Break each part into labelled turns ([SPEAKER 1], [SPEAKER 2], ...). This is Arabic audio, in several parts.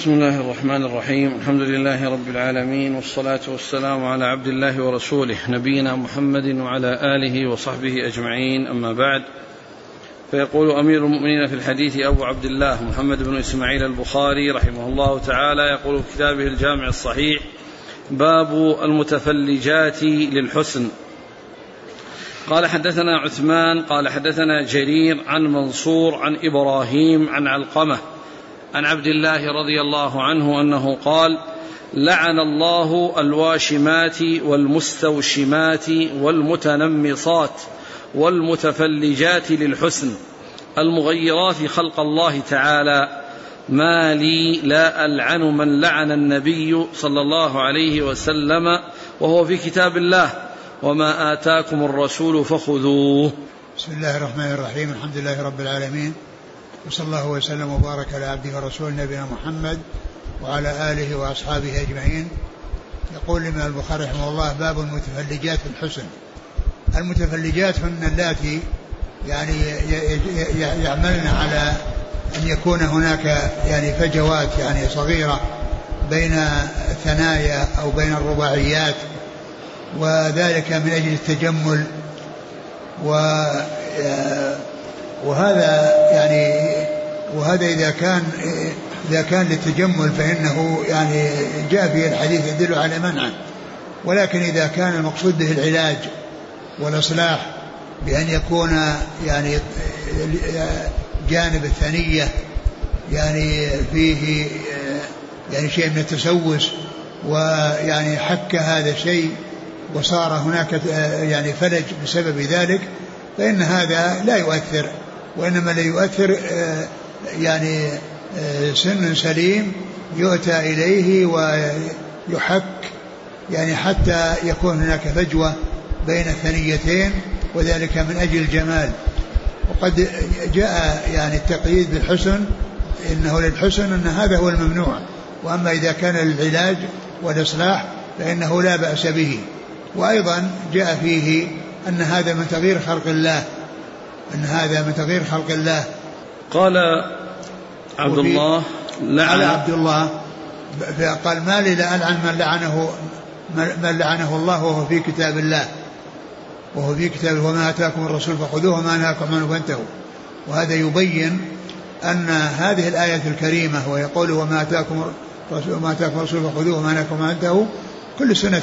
[SPEAKER 1] بسم الله الرحمن الرحيم. الحمد لله رب العالمين، والصلاة والسلام على عبد الله ورسوله نبينا محمد وعلى آله وصحبه أجمعين، أما بعد. فيقول أمير المؤمنين في الحديث أبو عبد الله محمد بن إسماعيل البخاري رحمه الله تعالى، يقول في كتابه الجامع الصحيح: باب المتفلجات للحسن. قال حدثنا عثمان قال حدثنا جرير عن منصور عن إبراهيم عن علقمة عن عبد الله رضي الله عنه أنه قال: لعن الله الواشمات والمستوشمات والمتنمصات والمتفلجات للحسن المغيرات خلق الله تعالى، ما لي لا ألعن من لعن النبي صلى الله عليه وسلم وهو في كتاب الله، وما آتاكم الرسول فخذوه.
[SPEAKER 2] بسم الله الرحمن الرحيم. الحمد لله رب العالمين، وصلى الله وسلم وبارك على عبده ورسوله نبينا محمد وعلى آله وأصحابه أجمعين. يقول الإمام البخاري رحمه الله: باب المتفلجات في الحسن. المتفلجات هن اللاتي يعني يعملن على أن يكون هناك يعني فجوات يعني صغيرة بين الثنايا أو بين الرباعيات، وذلك من أجل التجمل. وهذا إذا كان للتجمل فإنه يعني جاء به الحديث يدل على منعه، ولكن إذا كان المقصود به العلاج والإصلاح بأن يكون يعني جانب الثنية يعني فيه يعني شيء من التسوس، ويعني حك هذا الشيء وصار هناك يعني فلج بسبب ذلك، فإن هذا لا يؤثر، وإنما لا يؤثر يعني سن سليم يؤتى إليه ويحك يعني حتى يكون هناك فجوة بين الثنيتين، وذلك من أجل الجمال. وقد جاء يعني التقييد بالحسن، إنه للحسن أن هذا هو الممنوع، وأما إذا كان للعلاج والإصلاح فإنه لا بأس به. وأيضا جاء فيه أن هذا من تغيير خلق الله، أن هذا من تغيير خلق الله.
[SPEAKER 1] قال عبد الله
[SPEAKER 2] قال: ما لي لا ألعن من لعنه الله وهو في كتاب الله، وهو في كتابه وما آتاكم الرسول فخذوه وما نهاكم عنه فانتهوا. وهذا يبين أن هذه الآية الكريمة ويقول وما آتاكم الرسول فخذوه وما نهاكم عنه فانتهوا كل سنة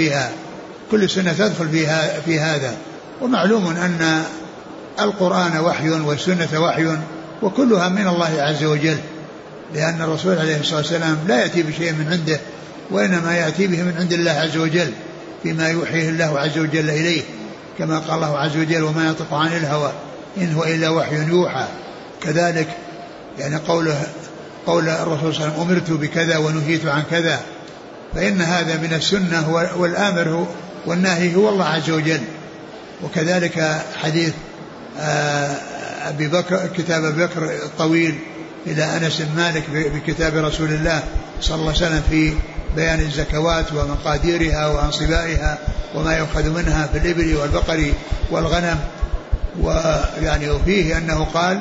[SPEAKER 2] تدخل في هذا. ومعلوم أن القرآن وحي والسنة وحي، وكلها من الله عز وجل، لأن الرسول عليه الصلاة والسلام لا يأتي بشيء من عنده، وإنما يأتي به من عند الله عز وجل فيما يوحيه الله عز وجل إليه، كما قال الله عز وجل: وما ينطق عن الهوى إن هو إلا وحي يوحى. كذلك يعني قول الرسول صلى الله عليه وسلم: أمرت بكذا ونهيت عن كذا، فإن هذا من السنة، والآمر والناهي هو الله عز وجل. وكذلك حديث أبي بكر، كتاب أبي بكر الطويل إلى أنس بن مالك بكتاب رسول الله صلى الله عليه وسلم في بيان الزكوات ومقاديرها وأنصبائها وما يؤخذ منها في الإبل والبقر والغنم. ويعني وفيه أنه قال: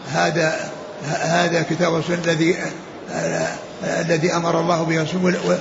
[SPEAKER 2] هذا كتاب رسول الذي أمر الله به رسوله،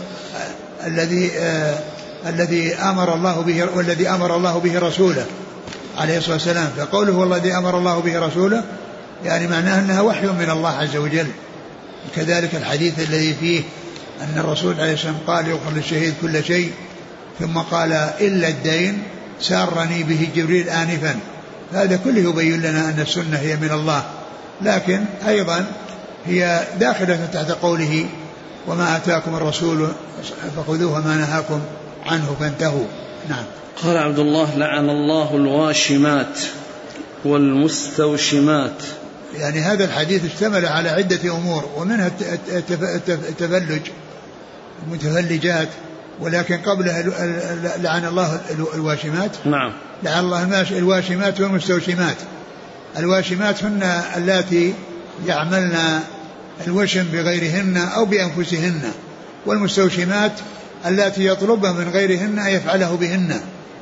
[SPEAKER 2] الذي أمر الله به، والذي أمر الله به رسوله عليه الصلاة والسلام. فقوله هو الذي أمر الله به رسوله يعني معناه أنها وحي من الله عز وجل. كذلك الحديث الذي فيه أن الرسول عليه الصلاة والسلام قال: يغفر للشهيد كل شيء، ثم قال: إلا الدين سارني به جبريل آنفا. هذا كله يبين لنا أن السنة هي من الله، لكن أيضا هي داخلة تحت قوله: وما آتاكم الرسول فخذوه وما نهاكم عنه فانتهوا. نعم.
[SPEAKER 1] قال عبد الله: لعن الله الواشمات والمستوشمات.
[SPEAKER 2] يعني هذا الحديث اشتمل على عدة أمور، ومنها التفلج، المتفلجات، ولكن قبلها لعن الله الواشمات.
[SPEAKER 1] نعم.
[SPEAKER 2] لعن الله الواشمات والمستوشمات. الواشمات هن اللاتي يعملن الوشم بغيرهن أو بأنفسهن، والمستوشمات اللاتي يطلبها من غيرهن أن يفعله بهن.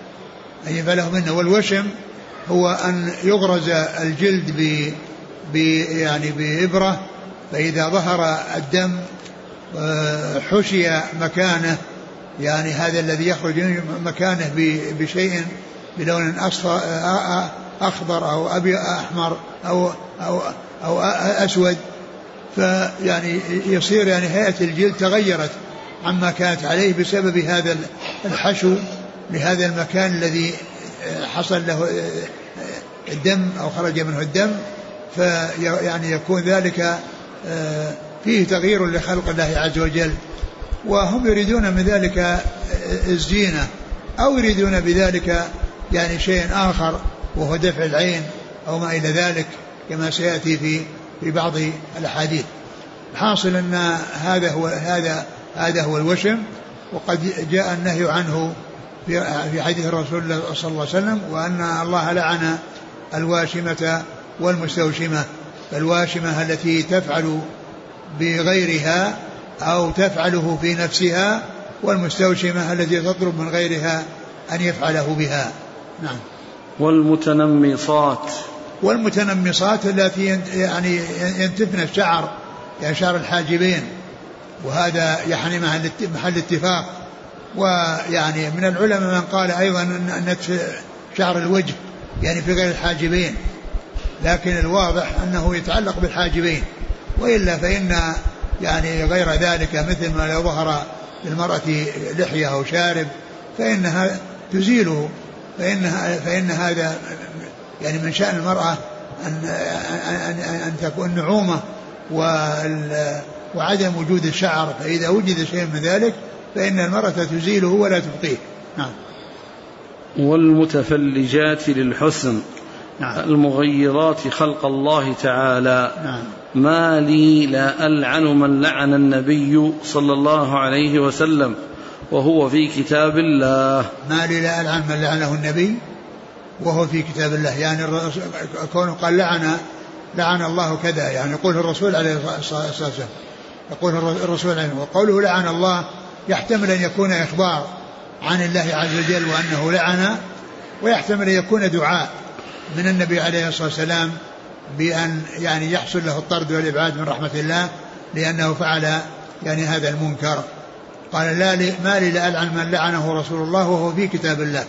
[SPEAKER 2] والوشم هو أن يغرز الجلد يعني بإبرة، فإذا ظهر الدم حشي مكانه، يعني هذا الذي يخرج مكانه بشيء بلون أخضر أو أبيض أحمر أو أسود، فيعني يصير يعني هيئة الجلد تغيرت عما كانت عليه بسبب هذا الحشو لهذا المكان الذي حصل له الدم أو خرج منه الدم، فيعني يكون ذلك فيه تغيير لخلق الله عز وجل. وهم يريدون من ذلك الزينة أو يريدون بذلك يعني شيء آخر وهو دفع العين أو ما إلى ذلك كما سيأتي في بعض الأحاديث. حاصل أن هذا هو الوشم، وقد جاء النهي عنه في حديث الرسول صلى الله عليه وسلم، وأن الله لعن الواشمة والمستوشمة، الواشمة التي تفعل بغيرها أو تفعله في نفسها، والمستوشمة التي تطلب من غيرها أن يفعله بها. نعم. والمتنمصات التي يعني ينتفن الشعر، يعني شعر الحاجبين، وهذا يعني محل اتفاق. ويعني من العلماء من قال أيضا أن نتف شعر الوجه يعني في غير الحاجبين، لكن الواضح أنه يتعلق بالحاجبين، وإلا فإن يعني غير ذلك مثل ما لو ظهر للمرأة لحية أو شارب فإنها تزيله، فإن هذا يعني من شأن المرأة أن تكون نعومة وعدم وجود الشعر، فإذا وجد شيء من ذلك فإن المرأة تزيله ولا تبقيه. نعم.
[SPEAKER 1] والمتفلجات للحسن. نعم. المغيرات خلق الله تعالى.
[SPEAKER 2] نعم.
[SPEAKER 1] ما لي لا ألعن من لعن النبي صلى الله عليه وسلم وهو في كتاب الله.
[SPEAKER 2] ما لي لا ألعن من لعنه النبي وهو في كتاب الله، يعني كونه قال لعن الله كذا، يعني يقول الرسول عليه الصلاة والسلام، يقول الرسول عليه، وقوله لعن الله يحتمل أن يكون إخبار عن الله عز وجل وأنه لعن، ويحتمل أن يكون دعاء من النبي عليه الصلاة والسلام بأن يعني يحصل له الطرد والإبعاد من رحمة الله لأنه فعل يعني هذا المنكر. قال ما لي لا ألعن من لعنه رسول الله وهو في كتاب الله،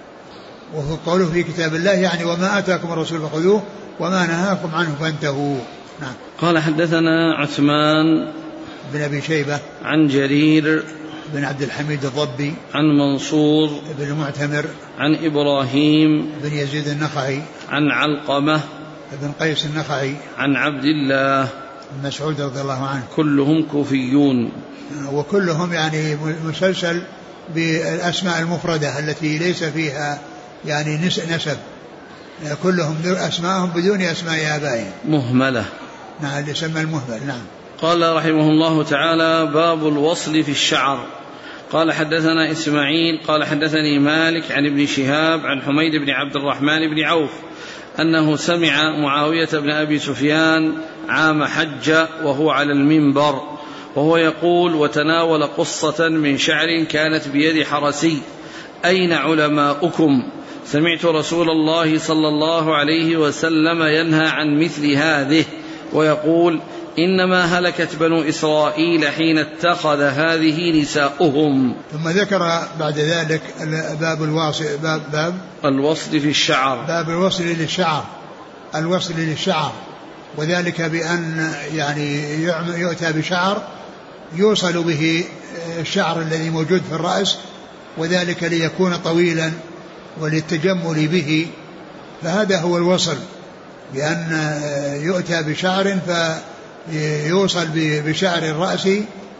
[SPEAKER 2] وهو قوله في كتاب الله يعني وما آتاكم الرسول فخذوه وما نهاكم عنه فانتهوا. نعم.
[SPEAKER 1] قال حدثنا عثمان
[SPEAKER 2] بن أبي شيبة عن
[SPEAKER 1] جرير
[SPEAKER 2] بن عبد الحميد الضبي
[SPEAKER 1] عن منصور
[SPEAKER 2] بن المعتمر
[SPEAKER 1] عن إبراهيم
[SPEAKER 2] بن يزيد النخعي
[SPEAKER 1] عن علقمة
[SPEAKER 2] بن قيس النخعي
[SPEAKER 1] عن عبد الله
[SPEAKER 2] بن مسعود رضي الله عنه.
[SPEAKER 1] كلهم كوفيون،
[SPEAKER 2] وكلهم يعني مسلسل بالأسماء المفردة التي ليس فيها يعني نسب، كلهم أسماءهم بدون أسماء آبائهم
[SPEAKER 1] مهملة.
[SPEAKER 2] نعم، اللي يسمى المهمل. نعم.
[SPEAKER 1] قال رحمه الله تعالى: باب الوصل في الشعر. قال حدثنا إسماعيل قال حدثني مالك عن ابن شهاب عن حميد بن عبد الرحمن بن عوف أنه سمع معاوية بن أبي سفيان عام حج وهو على المنبر وهو يقول: وتناول قصة من شعر كانت بيد حرسي: أين علماؤكم؟ سمعت رسول الله صلى الله عليه وسلم ينهى عن مثل هذه ويقول: إنما هلكت بنو إسرائيل حين اتخذ هذه نساؤهم.
[SPEAKER 2] ثم ذكر بعد ذلك باب الوصل في الشعر، باب الوصل للشعر، الوصل للشعر، وذلك بأن يعني يؤتى بشعر يوصل به الشعر الذي موجود في الرأس، وذلك ليكون طويلا وللتجمل به، فهذا هو الوصل، بأن يؤتى بشعر فيوصل بشعر الرأس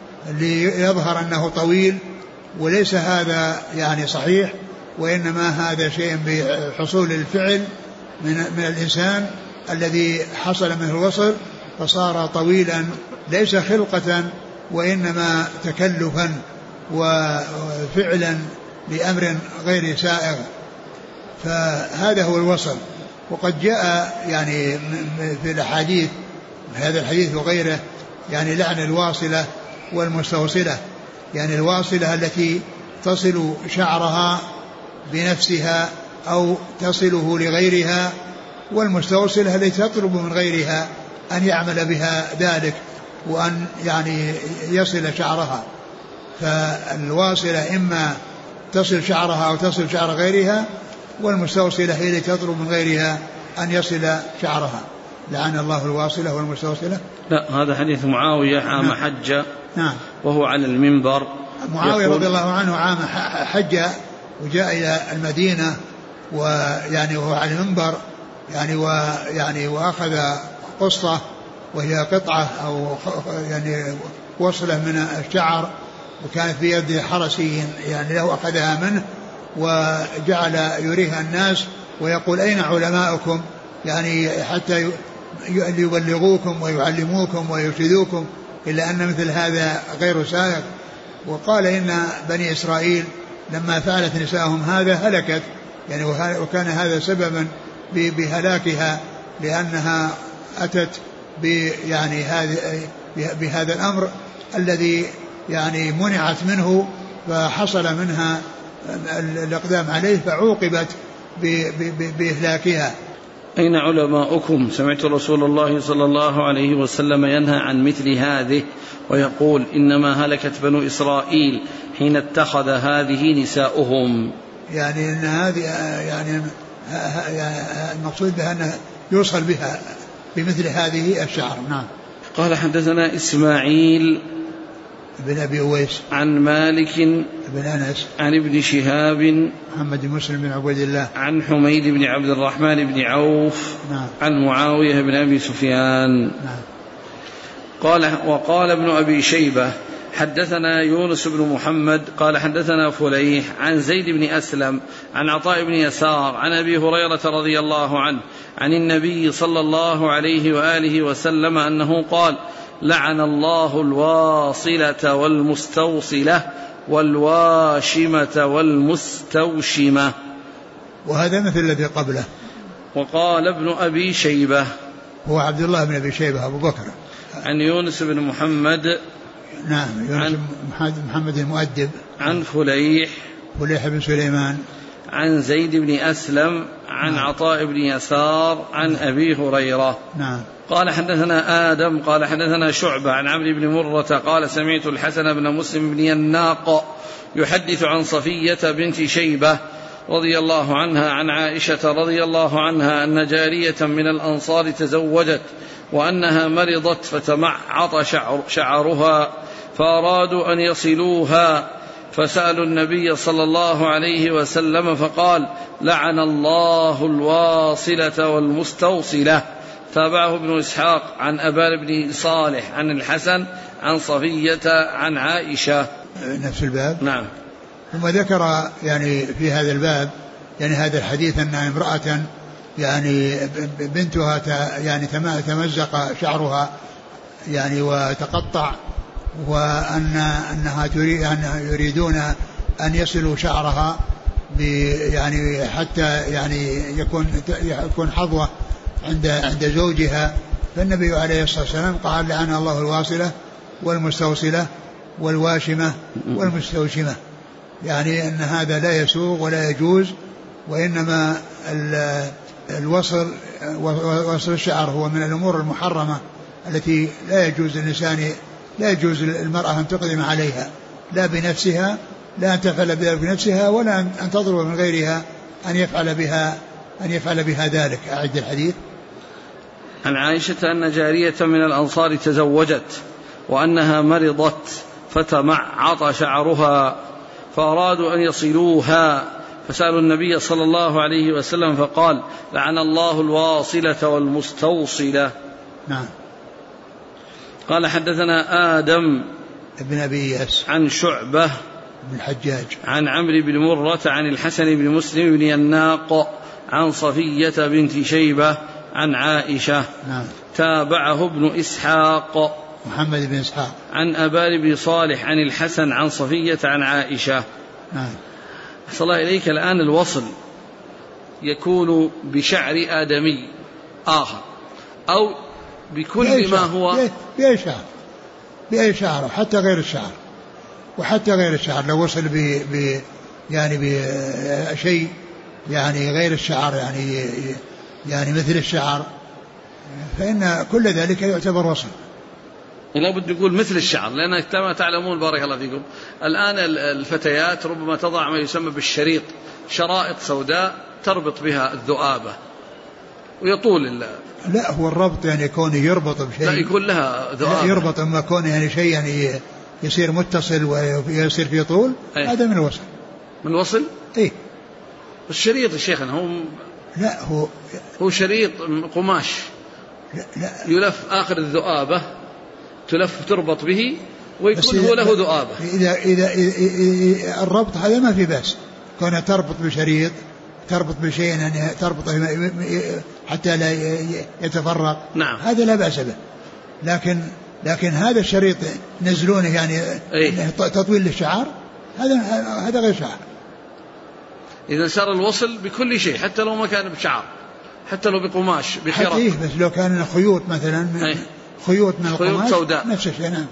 [SPEAKER 2] ليظهر أنه طويل، وليس هذا يعني صحيح، وإنما هذا شيء بحصول الفعل من الإنسان الذي حصل منه الوصل فصار طويلا، ليس خلقة وإنما تكلفا وفعلا لأمر غير سائغ، فهذا هو الوصل. وقد جاء يعني في الأحاديث، هذا الحديث وغيره، يعني لعن الواصلة والمستوصلة، يعني الواصلة التي تصل شعرها بنفسها أو تصله لغيرها، والمستوصلة التي تطلب من غيرها أن يعمل بها ذلك، وأن يعني يصل شعرها. فالواصلة إما تصل شعرها أو تصل شعر غيرها، والمستوصلة هي التي تطلب من غيرها أن يصل شعرها. لعن الله الواصلة والمستوصلة.
[SPEAKER 1] لا، هذا حديث معاوية عام حج.
[SPEAKER 2] نعم.
[SPEAKER 1] وهو على المنبر.
[SPEAKER 2] معاوية رضي الله عنه عام حج وجاء إلى المدينة ويعني وهو على المنبر يعني وأخذ قصة وهي قطعة أو يعني وصلة من الشعر، وكانت في يد حرسي يعني له، أخذها منه وجعل يريها الناس ويقول أين علماؤكم، يعني حتى يبلغوكم ويعلموكم ويرشدوكم، إلا أن مثل هذا غير سائغ. وقال إن بني إسرائيل لما فعلت نساءهم هذا هلكت، يعني وكان هذا سببا بهلاكها، لأنها أتت يعني بهذا الأمر الذي يعني منعت منه، فحصل منها الإقدام عليه فعوقبت بإهلاكها.
[SPEAKER 1] أين علماؤكم؟ سمعت رسول الله صلى الله عليه وسلم ينهى عن مثل هذه ويقول إنما هلكت بنو إسرائيل حين اتخذ هذه نساؤهم.
[SPEAKER 2] يعني أن هذه يعني المقصود بها أن يوصل بها بمثل هذه الشعر. نعم.
[SPEAKER 1] قال حدثنا إسماعيل
[SPEAKER 2] بن أبي أويس
[SPEAKER 1] عن مالك
[SPEAKER 2] بن أنس
[SPEAKER 1] عن ابن شهاب
[SPEAKER 2] محمد بن مسلم بن عبد الله
[SPEAKER 1] عن حميد بن عبد الرحمن بن عوف.
[SPEAKER 2] نعم.
[SPEAKER 1] عن معاوية بن أبي سفيان.
[SPEAKER 2] نعم.
[SPEAKER 1] وقال ابن أبي شيبة حدثنا يونس بن محمد قال حدثنا فليح عن زيد بن أسلم عن عطاء بن يسار عن أبي هريرة رضي الله عنه عن النبي صلى الله عليه وآله وسلم أنه قال لعن الله الواصلة والمستوصلة والواشمة والمستوشمة.
[SPEAKER 2] وهذا مثل الذي قبله.
[SPEAKER 1] وقال ابن أبي شيبة
[SPEAKER 2] هو عبد الله بن أبي شيبة أبو بكر
[SPEAKER 1] عن يونس بن محمد.
[SPEAKER 2] نعم. يونس محمد المؤدب.
[SPEAKER 1] عن فليح
[SPEAKER 2] بن سليمان
[SPEAKER 1] عن زيد بن أسلم عن
[SPEAKER 2] نعم.
[SPEAKER 1] عطاء بن يسار عن أبي هريرة.
[SPEAKER 2] نعم.
[SPEAKER 1] قال حدثنا آدم قال حدثنا شعبة عن عمرو بن مرة قال سمعت الحسن بن مسلم بن يناق يحدث عن صفية بنت شيبة رضي الله عنها عن عائشة رضي الله عنها أن جارية من الأنصار تزوجت وأنها مرضت فتمعط شعرها فأرادوا أن يصلوها فسألوا النبي صلى الله عليه وسلم فقال لعن الله الواصلة والمستوصلة. تابعه ابن إسحاق عن أبان بن صالح عن الحسن عن صفية عن عائشة.
[SPEAKER 2] نفس الباب.
[SPEAKER 1] نعم.
[SPEAKER 2] ثم ذكر يعني في هذا الباب يعني هذا الحديث أن امرأة يعني بنتها يعني تمزق شعرها يعني وتقطع، وأنها يريدون أن يصلوا شعرها يعني حتى يعني يكون حظوة عند زوجها. فالنبي عليه الصلاة والسلام قال لعن الله الواصلة والمستوصلة والواشمة والمستوشمة، يعني أن هذا لا يسوغ ولا يجوز، وإنما وصل الشعر هو من الأمور المحرمة التي لا يجوز المرأة أن تقدم عليها لا بنفسها، لا أن تفعل بها بنفسها ولا أن تضرب من غيرها أن يفعل بها ذلك. أعد الحديث.
[SPEAKER 1] عن عائشة أن جارية من الأنصار تزوجت وأنها مرضت فتمعط شعرها فأرادوا أن يصلوها فسألوا النبي صلى الله عليه وسلم فقال لعن الله الواصلة والمستوصلة.
[SPEAKER 2] نعم.
[SPEAKER 1] قال حدثنا آدم
[SPEAKER 2] ابن أبي إياس
[SPEAKER 1] عن شعبة
[SPEAKER 2] بن الحجاج عن
[SPEAKER 1] عمرو بن مرة عن الحسن بن مسلم بن يناق عن صفية بنت شيبة عن عائشة.
[SPEAKER 2] نعم.
[SPEAKER 1] تابعه ابن إسحاق
[SPEAKER 2] محمد بن إسحاق
[SPEAKER 1] عن أبان بن صالح عن الحسن عن صفية عن عائشة.
[SPEAKER 2] نعم.
[SPEAKER 1] أحسن الله إليك. الآن الوصل يكون بشعر آدمي آخر أو بكل ما هو
[SPEAKER 2] بأي شعر حتى غير الشعر، وحتى غير الشعر لو وصل يعني بشيء يعني غير الشعر يعني مثل الشعر فإن كل ذلك يعتبر وصل.
[SPEAKER 1] لابد يقول مثل الشعر، لأن كما تعلمون بارك الله فيكم الآن الفتيات ربما تضع ما يسمى بالشريط، شرائط سوداء تربط بها الذؤابة ويطول
[SPEAKER 2] لا هو الربط يعني كونه يربط بشيء،
[SPEAKER 1] لا يكون لها ذؤابة،
[SPEAKER 2] لا يربط أما كونه يعني شيء يعني يصير متصل ويصير فيه طول، هذا من الوصل.
[SPEAKER 1] من الوصل؟
[SPEAKER 2] إيه.
[SPEAKER 1] الشريط يا شيخنا
[SPEAKER 2] لا
[SPEAKER 1] هو شريط قماش،
[SPEAKER 2] لا
[SPEAKER 1] يلف آخر الذؤابة تلف تربط به ويكون هو له ذؤابة.
[SPEAKER 2] إذا الربط هذا ما في بأس، كونه تربط بشريط، تربط بشيء يعني تربط حتى لا يتفرق،
[SPEAKER 1] نعم.
[SPEAKER 2] هذا لا بأس به، لكن هذا الشريط نزلونه يعني تطويل للشعر، هذا غير شعر.
[SPEAKER 1] إذا صار الوصل بكل شيء حتى لو ما كان بشعر، حتى لو بقماش بخياط،
[SPEAKER 2] بس لو كان خيوط مثلا خيوط من القماش
[SPEAKER 1] سوداء
[SPEAKER 2] نفس الشيء. نعم.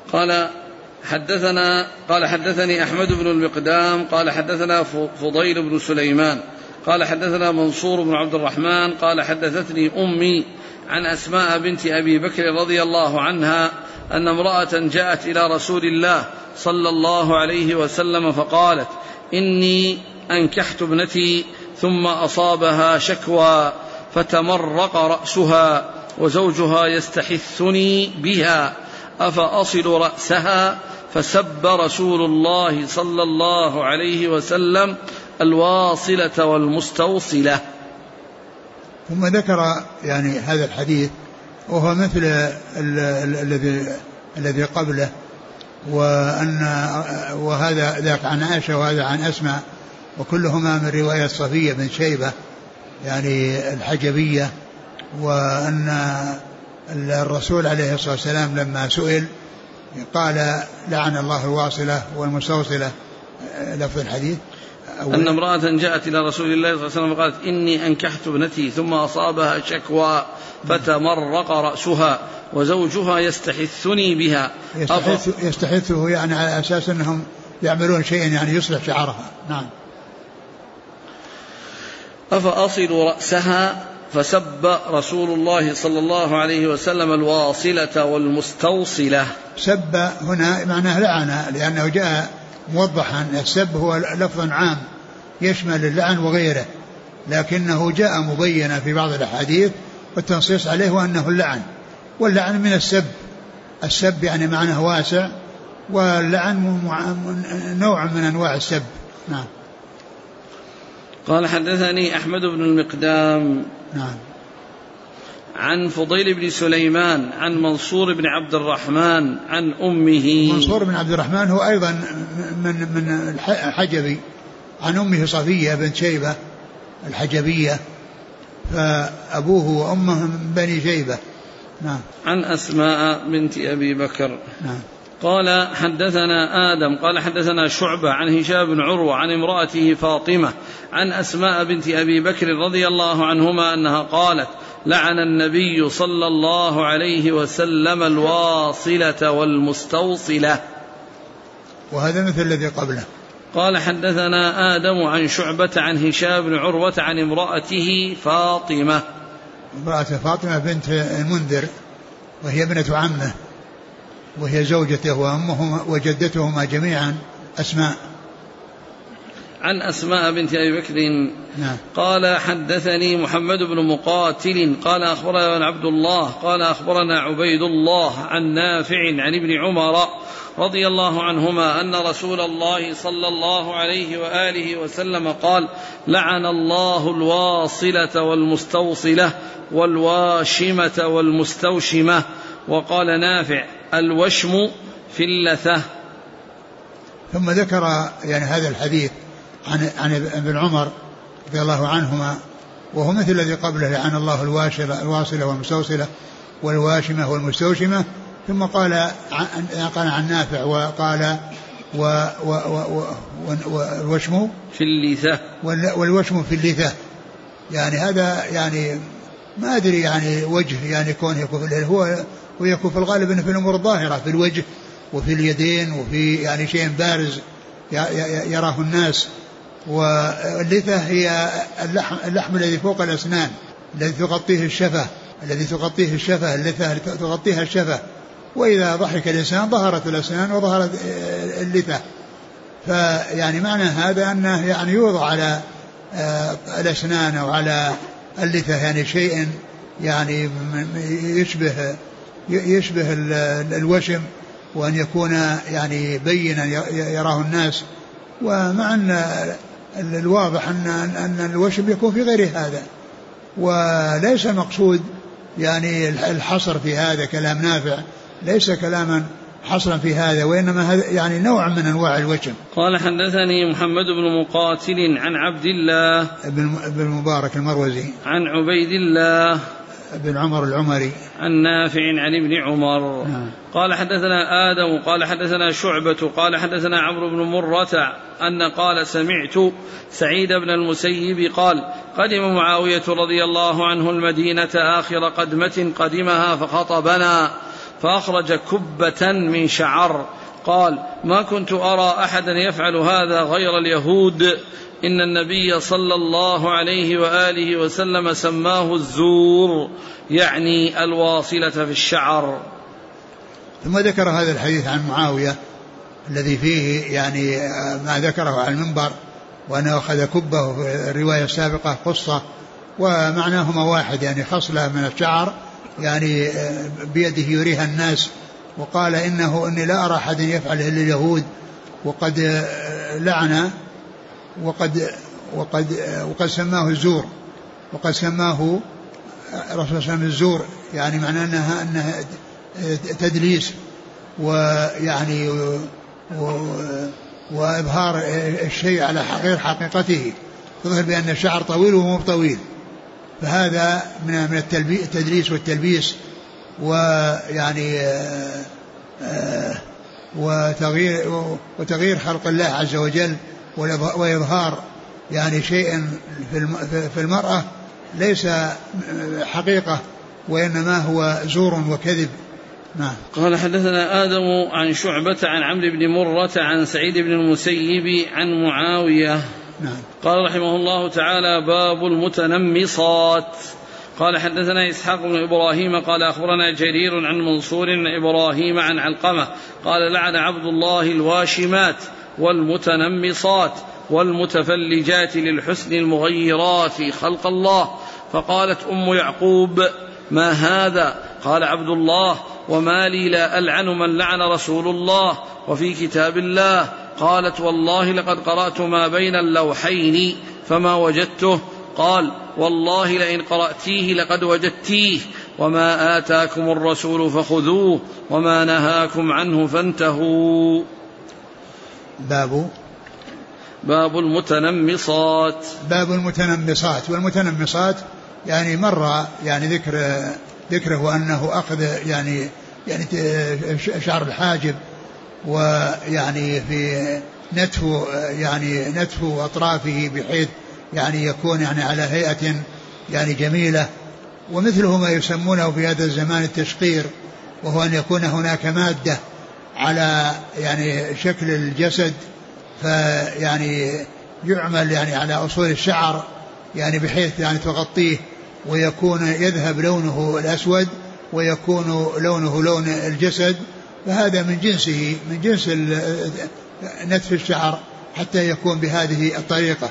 [SPEAKER 1] قال حدثني أحمد بن المقدام قال حدثنا فضيل بن سليمان قال حدثنا منصور بن عبد الرحمن قال حدثتني أمي عن أسماء بنت أبي بكر رضي الله عنها أن امرأة جاءت إلى رسول الله صلى الله عليه وسلم فقالت: إني أنكحت ابنتي ثم أصابها شكوى فتمرق رأسها وزوجها يستحثني بها أفأصل رأسها؟ فسب رسول الله صلى الله عليه وسلم الواصلة والمستوصلة.
[SPEAKER 2] ثم ذكر يعني هذا الحديث وهو مثل الذي قبله، وهذا ذاك عن عائشة وهذا عن أسماء، وكلهما من رواية صفية بن شيبة يعني الحجبية. وأن الرسول عليه الصلاة والسلام لما سئل قال: لعن الله الواصلة والمستوصلة، لفظ الحديث.
[SPEAKER 1] أن امرأة جاءت إلى رسول الله صلى الله عليه وسلم وقالت: إني أنكحت ابنتي ثم أصابها شكوى فتمرق رأسها وزوجها يستحثني بها.
[SPEAKER 2] يستحثه يعني على أساس أنهم يعملون شيئا يعني يصلح شعرها. نعم.
[SPEAKER 1] أفأصل رأسها؟ فسب رسول الله صلى الله عليه وسلم الواصلة والمستوصلة.
[SPEAKER 2] سب هنا معناه لعنة، لأنه جاء موضحا. السب هو لفظ عام يشمل اللعن وغيره، لكنه جاء مبينا في بعض الأحاديث والتنصيص عليه وأنه اللعن. واللعن من السب يعني معناه واسع، واللعن نوع من أنواع السب. نعم.
[SPEAKER 1] قال حدثني أحمد بن المقدام
[SPEAKER 2] نعم
[SPEAKER 1] عن فضيل بن سليمان عن منصور بن عبد الرحمن عن أمه.
[SPEAKER 2] منصور بن عبد الرحمن هو أيضا من الحجبي، عن أمه صفية بنت شيبة الحجبية، فأبوه وأمه من بني شيبة. نعم.
[SPEAKER 1] عن أسماء بنت أبي بكر.
[SPEAKER 2] نعم.
[SPEAKER 1] قال حدثنا آدم قال حدثنا شعبة عن هشام بن عروة عن امرأته فاطمة عن أسماء بنت أبي بكر رضي الله عنهما أنها قالت: لعن النبي صلى الله عليه وسلم الواصلة والمستوصلة.
[SPEAKER 2] وهذا مثل الذي قبله.
[SPEAKER 1] قال حدثنا آدم عن شعبة عن هشام بن عروة عن امرأته فاطمة.
[SPEAKER 2] امرأة فاطمة بنت المنذر، وهي ابنة عمه، وهي زوجته وأمه وجدتهما جميعا أسماء.
[SPEAKER 1] عن أسماء بنت أبي بكر.
[SPEAKER 2] نعم.
[SPEAKER 1] قال حدثني محمد بن مقاتل قال أخبرنا عبد الله قال أخبرنا عبيد الله عن نافع عن ابن عمر رضي الله عنهما أن رسول الله صلى الله عليه وآله وسلم قال: لعن الله الواصلة والمستوصلة والواشمة والمستوشمة. وقال نافع: الوشم في اللثة.
[SPEAKER 2] ثم ذكر يعني هذا الحديث عن ابن عمر رضي الله عنهما، وهو مثل الذي قبله: لعن الله الواصلة والمستوصلة والواشمة والمستوشمة. ثم قال عن نافع وقال والوشم
[SPEAKER 1] في اللثة،
[SPEAKER 2] والوشم في اللثة. يعني هذا يعني ما أدري يعني وجه يعني كونه يكون هو ويكون في الغالب أنه في الأمور الظاهرة، في الوجه وفي اليدين وفي يعني شيء بارز يراه الناس. واللثة هي اللحم الذي فوق الأسنان الذي تغطيه الشفة، اللثة تغطيها الشفة، وإذا ضحك الإنسان ظهرت الأسنان وظهرت اللثة. فيعني معنى هذا أنه يعني يوضع على الأسنان أو على اللثة يعني شيء يعني يشبه الوشم، وأن يكون يعني بينا يراه الناس. ومع أن الواضح أن الوشم يكون في غير هذا، وليس المقصود يعني الحصر في هذا كلام نافع، ليس كلاما حصرا في هذا، وإنما هذا يعني نوع من أنواع الوشم.
[SPEAKER 1] قال حدثني محمد بن مقاتل عن عبد الله
[SPEAKER 2] بن المبارك المروزي
[SPEAKER 1] عن عبيد الله
[SPEAKER 2] بن عمر العمري
[SPEAKER 1] عن نافع عن ابن عمر قال حدثنا آدم قال حدثنا شعبة قال حدثنا عمرو بن مرة أن قال سمعت سعيد بن المسيب قال قدم معاوية رضي الله عنه المدينة آخر قدمة قدمها فخطبنا فأخرج كبة من شعر قال ما كنت أرى أحدا يفعل هذا غير اليهود، إن النبي صلى الله عليه وآله وسلم سماه الزور، يعني الواصلة في الشعر.
[SPEAKER 2] ثم ذكر هذا الحديث عن معاوية الذي فيه يعني ما ذكره عن المنبر، وأنه أخذ كبه في الرواية السابقة قصة، ومعناهما واحد يعني خصلة من الشعر يعني بيده يريها الناس، وقال إني لا أرى أحد يفعله إلا اليهود، وقد لعن وقد سماه الزور، وقد سماه الرسول صلى الله عليه وسلم الزور، يعني معناه أنها تدليس ويعني وإظهار الشيء على غير حقيقته، تظهر بأن الشعر طويل وهو طويل، فهذا من التدليس والتلبيس، ويعني وتغيير خلق الله عز وجل، وإظهار يعني شيء في المرأة ليس حقيقة، وإنما هو زور وكذب. نعم.
[SPEAKER 1] قال حدثنا آدم عن شعبة عن عمرو بن مرة عن سعيد بن المسيب عن معاوية.
[SPEAKER 2] نعم.
[SPEAKER 1] قال رحمه الله تعالى باب المتنمصات. قال حدثنا إسحاق بن إبراهيم قال أخبرنا جرير عن منصور بن إبراهيم عن علقمة قال لعن عبد الله الواشمات والمتنمصات والمتفلجات للحسن المغيرات خلق الله. فقالت أم يعقوب ما هذا؟ قال عبد الله وما لي لا ألعن من لعن رسول الله وفي كتاب الله. قالت والله لقد قرأت ما بين اللوحين فما وجدته. قال والله لئن قرأتيه لقد وجدتيه، وما آتاكم الرسول فخذوه وما نهاكم عنه فانتهوا. باب المتنمصات.
[SPEAKER 2] باب المتنمصات. والمتنمصات يعني مر يعني ذكره وأنه أخذ يعني شعر الحاجب، ويعني في نتف أطرافه بحيث يعني يكون يعني على هيئة يعني جميلة، ومثله ما يسمونه في هذا الزمان التشقير، وهو أن يكون هناك مادة على يعني شكل الجسد، فيعني يعمل يعني على أصول الشعر يعني بحيث يعني تغطيه، ويكون يذهب لونه الأسود ويكون لونه لون الجسد، فهذا من جنس نتف الشعر حتى يكون بهذه الطريقة.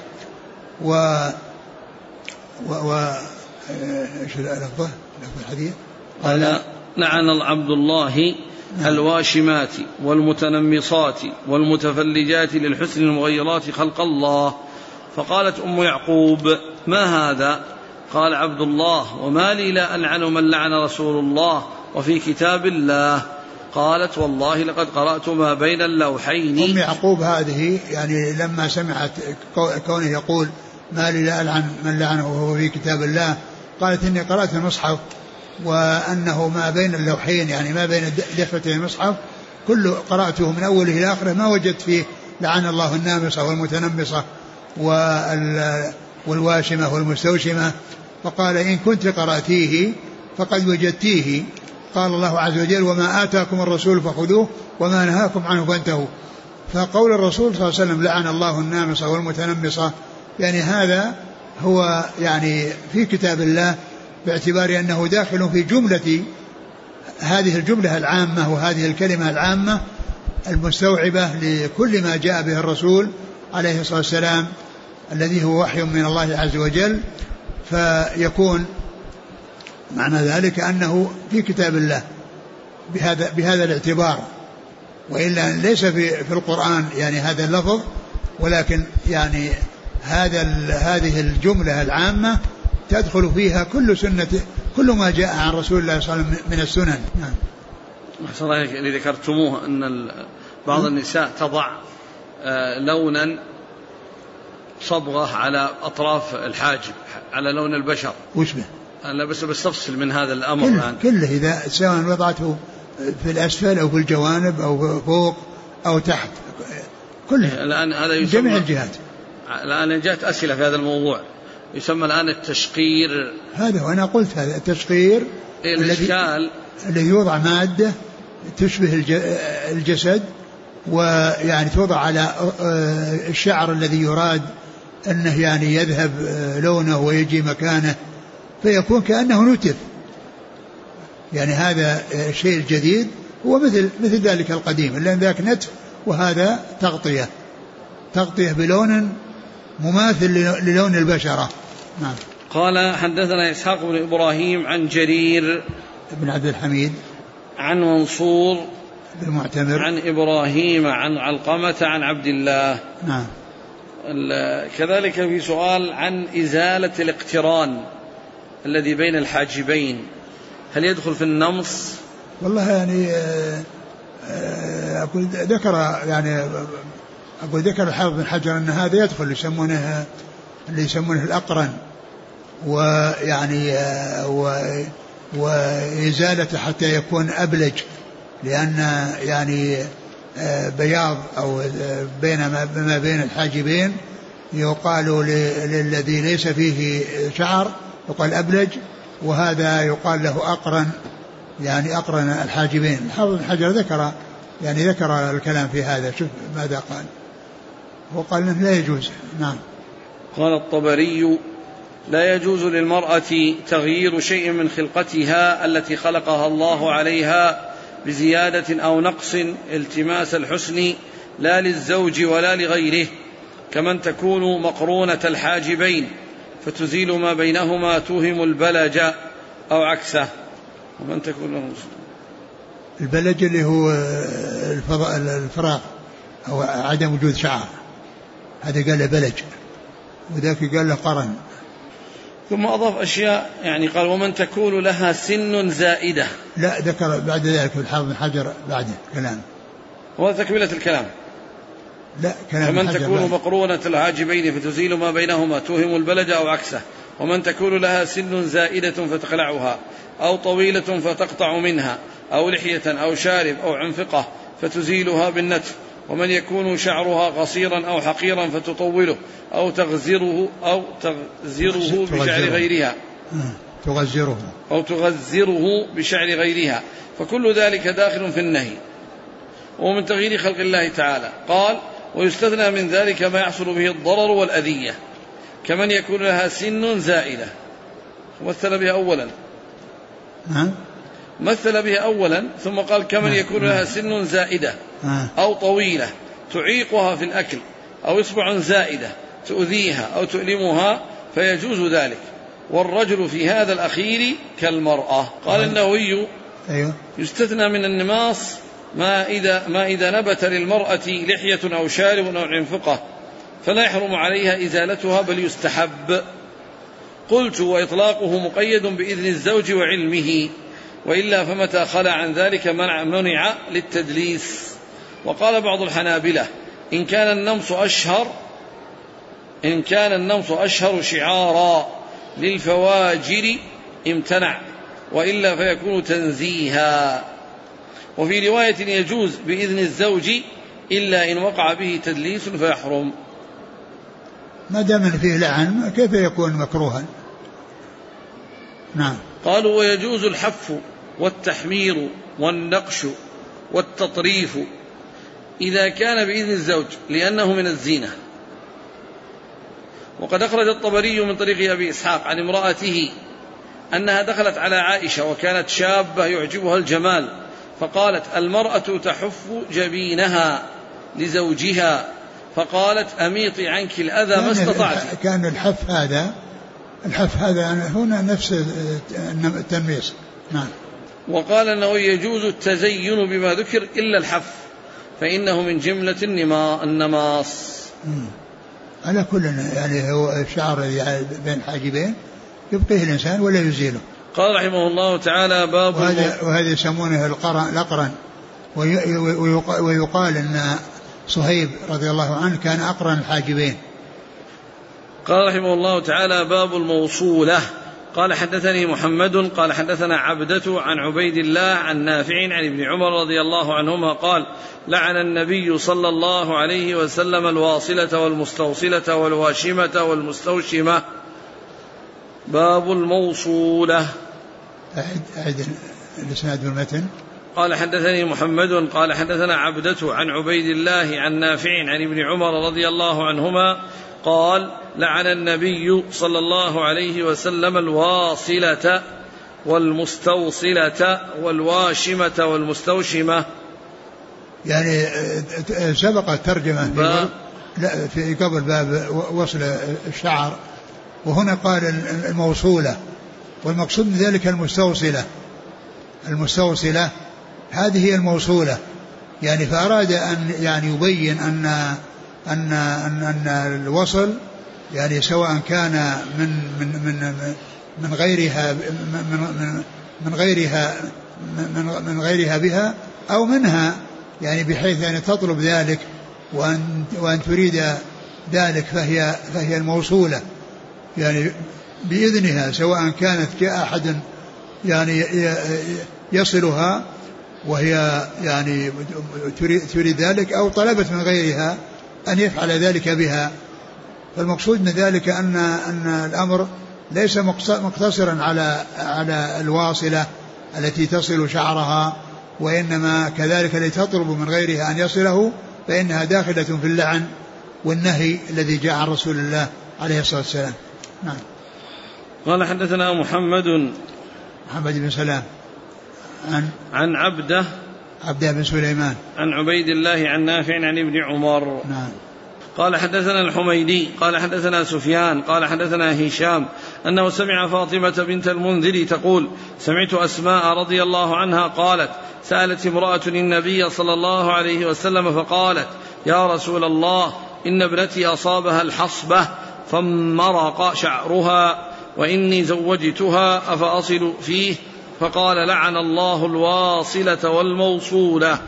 [SPEAKER 2] ايش اللفظ الحديث؟
[SPEAKER 1] قال لعن عبد الله الواشمات والمتنمصات والمتفلجات للحسن المغيرات خلق الله. فقالت أم يعقوب ما هذا؟ قال عبد الله وما لي لا ألعن من لعن رسول الله وفي كتاب الله. قالت والله لقد قرأت ما بين اللوحين.
[SPEAKER 2] أم يعقوب هذه يعني لما سمعت كونه يقول ما لي لا ألعن من لعنه وهو في كتاب الله، قالت إني قرأت المصحف، وأنه ما بين اللوحين يعني ما بين دفتي المصحف كله قرأته من أوله إلى آخره ما وجدت فيه لعن الله النامصة والمتنمصة والواشمة والمستوشمة. فقال إن كنت قرأتيه فقد وجدتيه. قال الله عز وجل وما آتاكم الرسول فخذوه وما نهاكم عنه فانتهوا. فقول الرسول صلى الله عليه وسلم لعن الله النامصة والمتنمصة يعني هذا هو يعني في كتاب الله، باعتبار أنه داخل في جملة هذه الجملة العامة وهذه الكلمة العامة المستوعبة لكل ما جاء به الرسول عليه الصلاة والسلام الذي هو وحي من الله عز وجل، فيكون معنى ذلك أنه في كتاب الله بهذا الاعتبار، وإلا ليس في القرآن يعني هذا اللفظ، ولكن يعني هذه الجملة العامة تدخل فيها كل ما جاء عن رسول الله صلى الله عليه وسلم من السنن. نعم.
[SPEAKER 1] أحسن الله اللي ذكرتموه أن بعض النساء تضع لونا صبغة على أطراف الحاجب على لون البشر.
[SPEAKER 2] وش به؟
[SPEAKER 1] أنا بس تفصل من هذا الأمر
[SPEAKER 2] كله إذا سواء وضعته في الأسفل أو في الجوانب أو فوق أو تحت كله
[SPEAKER 1] الآن هذا
[SPEAKER 2] جميع الجهات.
[SPEAKER 1] الآن جاءت أسئلة في هذا الموضوع يسمى الآن التشقير.
[SPEAKER 2] هذا وأنا قلت هذا التشقير الذي يوضع مادة تشبه الجسد ويعني توضع على الشعر الذي يراد أنه يعني يذهب لونه ويجي مكانه فيكون كأنه نتف، يعني هذا الشيء الجديد هو مثل ذلك القديم، لأن ذاك نتف وهذا تغطية بلون مماثل للون البشرة. نعم.
[SPEAKER 1] قال حدثنا إسحاق بن إبراهيم عن جرير
[SPEAKER 2] بن عبد الحميد
[SPEAKER 1] عن منصور
[SPEAKER 2] بن معتمر
[SPEAKER 1] عن إبراهيم عن علقمة عن عبد الله.
[SPEAKER 2] نعم.
[SPEAKER 1] كذلك في سؤال عن إزالة الاقتران الذي بين الحاجبين، هل يدخل في النمص؟
[SPEAKER 2] والله يعني أقول ذكر الحافظ بن حجر أن هذا يدخل اللي يسمونه الأقرن، ويعني وإزالته حتى يكون أبلج، لأن يعني بياض أو ما بين الحاجبين يقال للذي ليس فيه شعر يقال أبلج، وهذا يقال له أقرن، يعني أقرن الحاجبين. الحافظ بن حجر ذكر الكلام في هذا. شوف ماذا قال، هو قال إنه لا يجوز. نعم.
[SPEAKER 1] قال الطبري لا يجوز للمرأة تغيير شيء من خلقتها التي خلقها الله عليها بزيادة أو نقص التماس الحسن لا للزوج ولا لغيره، كمن تكون مقرونة الحاجبين فتزيل ما بينهما توهم البلج أو عكسه. ومن تكون له
[SPEAKER 2] البلج اللي هو الفراغ أو عدم وجود شعر، هذا قال له بلج، وذاك قال له قرن.
[SPEAKER 1] ثم أضاف أشياء، يعني قال ومن تكون لها سن زائدة.
[SPEAKER 2] لا، ذكر بعد ذلك الحافظ بن حجر بعده كلام،
[SPEAKER 1] هو تكملة الكلام.
[SPEAKER 2] لا، كلام
[SPEAKER 1] فمن تكون مقرونة الحاجبين فتزيل ما بينهما توهم البلج أو عكسه، ومن تكون لها سن زائدة فتخلعها، أو طويلة فتقطع منها، أو لحية أو شارب أو عنفقة فتزيلها بالنتف، ومن يكون شعرها قصيرا أو حقيرا فتطوله أو تغزره بشعر غيرها تغزره بشعر غيرها، فكل ذلك داخل في النهي ومن تغيير خلق الله تعالى. قال ويستثنى من ذلك ما يحصل به الضرر والأذية، كمن يكون لها سن زائدة، مثل بها أولا ثم قال كمن يكون لها سن زائدة أو طويلة تعيقها في الأكل، أو إصبع زائدة تؤذيها أو تؤلمها فيجوز ذلك، والرجل في هذا الأخير كالمرأة. قال النووي يستثنى من النماص ما إذا نبت للمرأة لحية أو شارب أو عنفقة فلا يحرم عليها إزالتها بل يستحب. قلت وإطلاقه مقيد بإذن الزوج وعلمه، وإلا فمتى خلى عن ذلك منع للتدليس. وقال بعض الحنابلة إن كان النمص أشهر شعارا للفواجر امتنع، وإلا فيكون تنزيها. وفي رواية يجوز بإذن الزوج إلا إن وقع به تدليس فيحرم.
[SPEAKER 2] ما دام فيه لعن كيف يكون مكروها؟ نعم.
[SPEAKER 1] قالوا ويجوز الحف والتحمير والنقش والتطريف إذا كان بإذن الزوج لأنه من الزينة. وقد أخرج الطبري من طريق أبي إسحاق عن امرأته أنها دخلت على عائشة وكانت شابة يعجبها الجمال، فقالت: المرأة تحف جبينها لزوجها، فقالت: أميطي عنك الأذى ما استطعت.
[SPEAKER 2] كان الحف هذا هنا نفس التنميص. نعم.
[SPEAKER 1] وقال أنه يجوز التزين بما ذكر إلا الحف فإنه من جملة النماص.
[SPEAKER 2] على كل يعني هو الشعر بين حاجبين يبقيه الإنسان ولا يزيله.
[SPEAKER 1] قال رحمه الله تعالى: باب
[SPEAKER 2] وهذا يسمونه الأقرن، ويقال أن صهيب رضي الله عنه كان أقرن الحاجبين.
[SPEAKER 1] قال رحمه الله تعالى: باب الموصولة. قال حدثني محمد قال حدثنا عبدة عن عبيد الله عن نافع عن ابن عمر رضي الله عنهما قال: لعن النبي صلى الله عليه وسلم الواصلة والمستوصلة والواشمة والمستوشمة. باب الموصولة.
[SPEAKER 2] أعد الإسناد بالمتن.
[SPEAKER 1] قال حدثني محمد قال حدثنا عبدة عن عبيد الله عن نافع عن ابن عمر رضي الله عنهما قال: لعن النبي صلى الله عليه وسلم الواصلة والمستوصلة والواشمة والمستوشمة.
[SPEAKER 2] يعني سبق الترجمة في قبل باب وصل الشعر، وهنا قال الموصولة، والمقصود من ذلك المستوصلة هذه هي الموصولة، يعني فأراد أن يعني يبين أن الوصل يعني سواء كان من غيرها بها أو منها، يعني بحيث أن تطلب ذلك وأن تريد ذلك فهي الموصولة، يعني بإذنها، سواء كانت جاء أحد يعني يصلها وهي يعني تريد ذلك أو طلبت من غيرها أن يفعل ذلك بها. فالمقصود من ذلك أن الأمر ليس مقتصرا على الواصلة التي تصل شعرها، وإنما كذلك التي تطلب من غيرها أن يصله فإنها داخلة في اللعن والنهي الذي جاء عن رسول الله عليه الصلاة والسلام. نعم.
[SPEAKER 1] قال حدثنا محمد
[SPEAKER 2] بن سلام
[SPEAKER 1] عن عبده
[SPEAKER 2] بن سليمان
[SPEAKER 1] عن عبيد الله عن نافع عن ابن عمر.
[SPEAKER 2] نعم.
[SPEAKER 1] قال حدثنا الحميدي قال حدثنا سفيان قال حدثنا هشام أنه سمع فاطمة بنت المنذر تقول: سمعت أسماء رضي الله عنها قالت: سألت امرأة النبي صلى الله عليه وسلم فقالت: يا رسول الله، إن ابنتي أصابها الحصبة فمرق شعرها وإني زوجتها أفأصل فيه؟ فقال: لعن الله الواصلة والموصولة.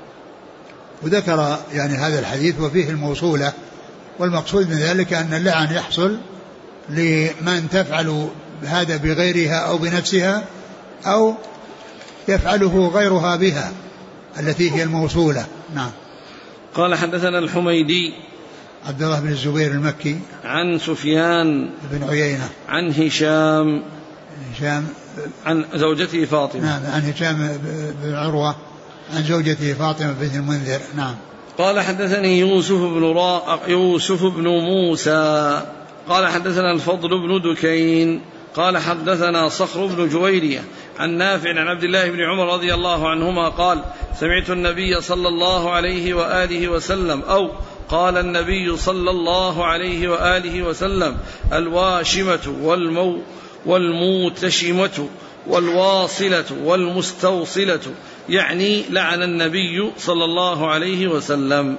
[SPEAKER 2] وذكر يعني هذا الحديث وفيه الموصولة، والمقصود من ذلك أن اللعن يحصل لمن تفعل هذا بغيرها أو بنفسها أو يفعله غيرها بها التي هي الموصولة. نعم.
[SPEAKER 1] قال حدثنا الحميدي
[SPEAKER 2] عبد الله بن الزبير المكي
[SPEAKER 1] عن سفيان
[SPEAKER 2] بن عيينة عن
[SPEAKER 1] هشام عن زوجته فاطمة.
[SPEAKER 2] نعم. عن هشام بن عروة عن زوجته فاطمة بنت المنذر. نعم.
[SPEAKER 1] قال حدثني يوسف بن موسى قال حدثنا الفضل بن دكين قال حدثنا صخر بن جويرية عن نافع عن عبد الله بن عمر رضي الله عنهما قال: سمعت النبي صلى الله عليه وآله وسلم أو قال النبي صلى الله عليه وآله وسلم: الواشمة والموتشمة والواصلة والمستوصلة، يعني لعن النبي صلى الله عليه وسلم.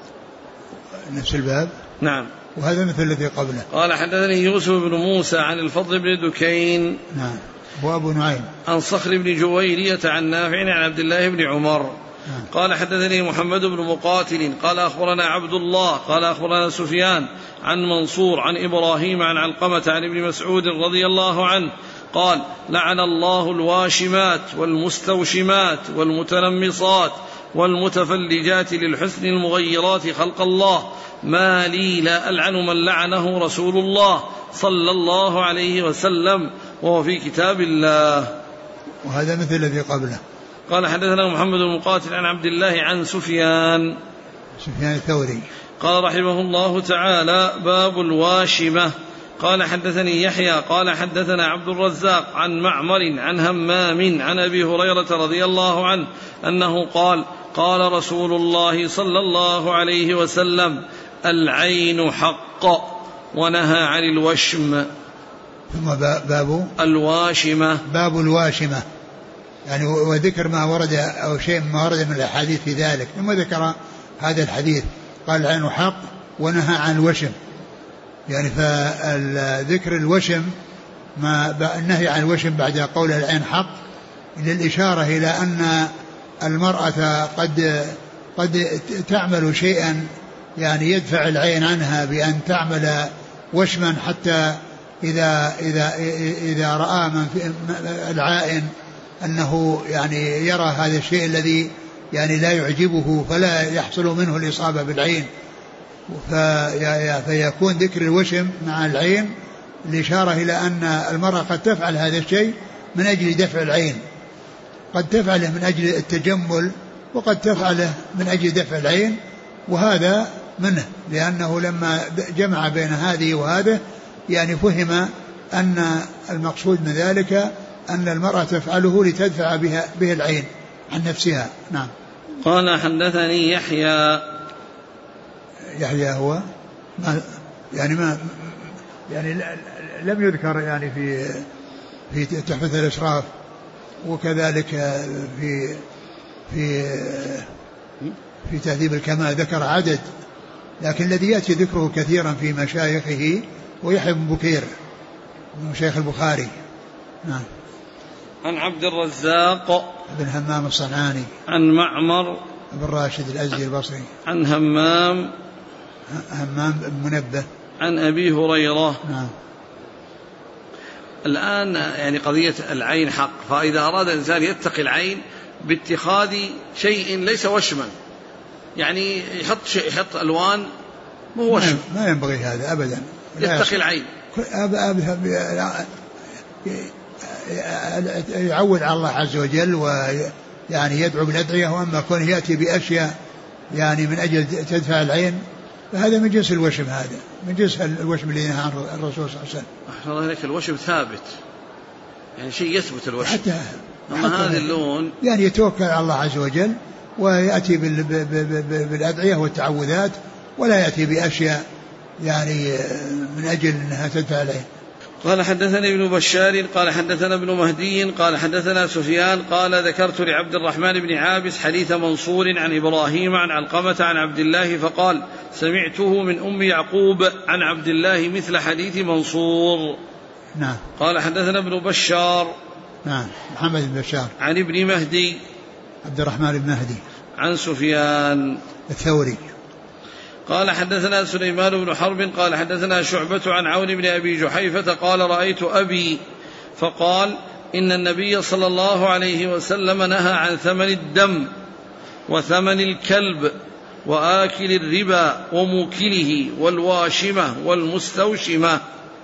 [SPEAKER 2] نفس الباب.
[SPEAKER 1] نعم.
[SPEAKER 2] وهذا مثل الذي قبله.
[SPEAKER 1] قال حدثني يوسف بن موسى عن الفضل بن دكين.
[SPEAKER 2] نعم. وأبو نعيم
[SPEAKER 1] عن صخر بن جويرية عن نافع عن عبد الله بن عمر.
[SPEAKER 2] نعم.
[SPEAKER 1] قال حدثني محمد بن مقاتل قال أخبرنا عبد الله قال أخبرنا سفيان عن منصور عن إبراهيم عن علقمة عن ابن مسعود رضي الله عنه قال: لعن الله الواشمات والمستوشمات والمتنمصات والمتفلجات للحسن المغيرات خلق الله، ما لي لا ألعن من لعنه رسول الله صلى الله عليه وسلم وهو في كتاب الله.
[SPEAKER 2] وهذا مثل الذي قبله.
[SPEAKER 1] قال حدثنا محمد المقاتل عن عبد الله عن سفيان
[SPEAKER 2] الثوري
[SPEAKER 1] قال رحمه الله تعالى: باب الواشمة. قال حدثني يحيى قال حدثنا عبد الرزاق عن معمر عن همام عن أبي هريرة رضي الله عنه أنه قال قال رسول الله صلى الله عليه وسلم العين حق ونهى عن الوشم.
[SPEAKER 2] ثم باب
[SPEAKER 1] الواشمة،
[SPEAKER 2] باب الواشمة، يعني وذكر ما ورد أو شيء ما ورد من الحديث في ذلك. ثم ذكر هذا الحديث قال العين حق ونهى عن الوشم، يعني فذكر الوشم النهي عن الوشم بعد قول العين حق للإشارة إلى أن المرأة قد تعمل شيئا يعني يدفع العين عنها بأن تعمل وشما، حتى إذا رأى العائن أنه يعني يرى هذا الشيء الذي يعني لا يعجبه فلا يحصل منه الإصابة بالعين، فيكون ذكر الوشم مع العين الإشارة إلى أن المرأة قد تفعل هذا الشيء من أجل دفع العين، قد تفعله من أجل التجمل وقد تفعله من أجل دفع العين، وهذا منه، لأنه لما جمع بين هذه وهذا يعني فهم أن المقصود من ذلك أن المرأة تفعله لتدفع به العين عن نفسها. نعم.
[SPEAKER 1] قال حدثني يحيى
[SPEAKER 2] هو يعني لم يذكر يعني في تحفة الإشراف، وكذلك في تهذيب الكمال ذكر عدد، لكن الذي يأتي ذكره كثيرا في مشايخه ويحيى بن بكير من مشايخ البخاري. نعم.
[SPEAKER 1] عن عبد الرزاق
[SPEAKER 2] بن همام الصنعاني
[SPEAKER 1] عن معمر
[SPEAKER 2] بن راشد الأزدي البصري
[SPEAKER 1] عن همام
[SPEAKER 2] بن منبه
[SPEAKER 1] عن أبي هريرة.
[SPEAKER 2] نعم.
[SPEAKER 1] الآن يعني قضية العين حق، فإذا أراد الإنسان يتقي العين باتخاذ شيء ليس وشما، يعني يحط ألوان مو وشم،
[SPEAKER 2] ما ينبغي هذا أبدا،
[SPEAKER 1] يتقي العين،
[SPEAKER 2] يعود على الله عز وجل ويعني يدعو بالأدعية، وأما كونه يأتي بأشياء يعني من أجل تدفع العين فهذا من جنس الوشم، هذا من جنس الوشم الذي نهى عنه الرسول صلى الله عليه وسلم.
[SPEAKER 1] أحسن الله إليك، الوشم ثابت، يعني شيء يثبت الوشم،
[SPEAKER 2] أما
[SPEAKER 1] هذا اللون
[SPEAKER 2] يعني يتوكل على الله عز وجل ويأتي بالأدعية والتعوذات، ولا يأتي بأشياء يعني من أجل أنها تدفع العين.
[SPEAKER 1] قال حدثني ابن بشار قال حدثنا ابن مهدي قال حدثنا سفيان قال ذكرت لعبد الرحمن بن عابس حديث منصور عن إبراهيم عن علقمة عن عبد الله فقال سمعته من أم يعقوب عن عبد الله مثل حديث منصور.
[SPEAKER 2] نعم.
[SPEAKER 1] قال حدثنا ابن بشار
[SPEAKER 2] نعم محمد بن بشار عن
[SPEAKER 1] ابن مهدي
[SPEAKER 2] عبد الرحمن بن مهدي
[SPEAKER 1] عن سفيان
[SPEAKER 2] الثوري
[SPEAKER 1] قال حدثنا سليمان بن حرب قال حدثنا شعبة عن عون بن أبي جحيفة قال رأيت أبي فقال إن النبي صلى الله عليه وسلم نهى عن ثمن الدم وثمن الكلب وآكل الربا وموكله والواشمة والمستوشمة.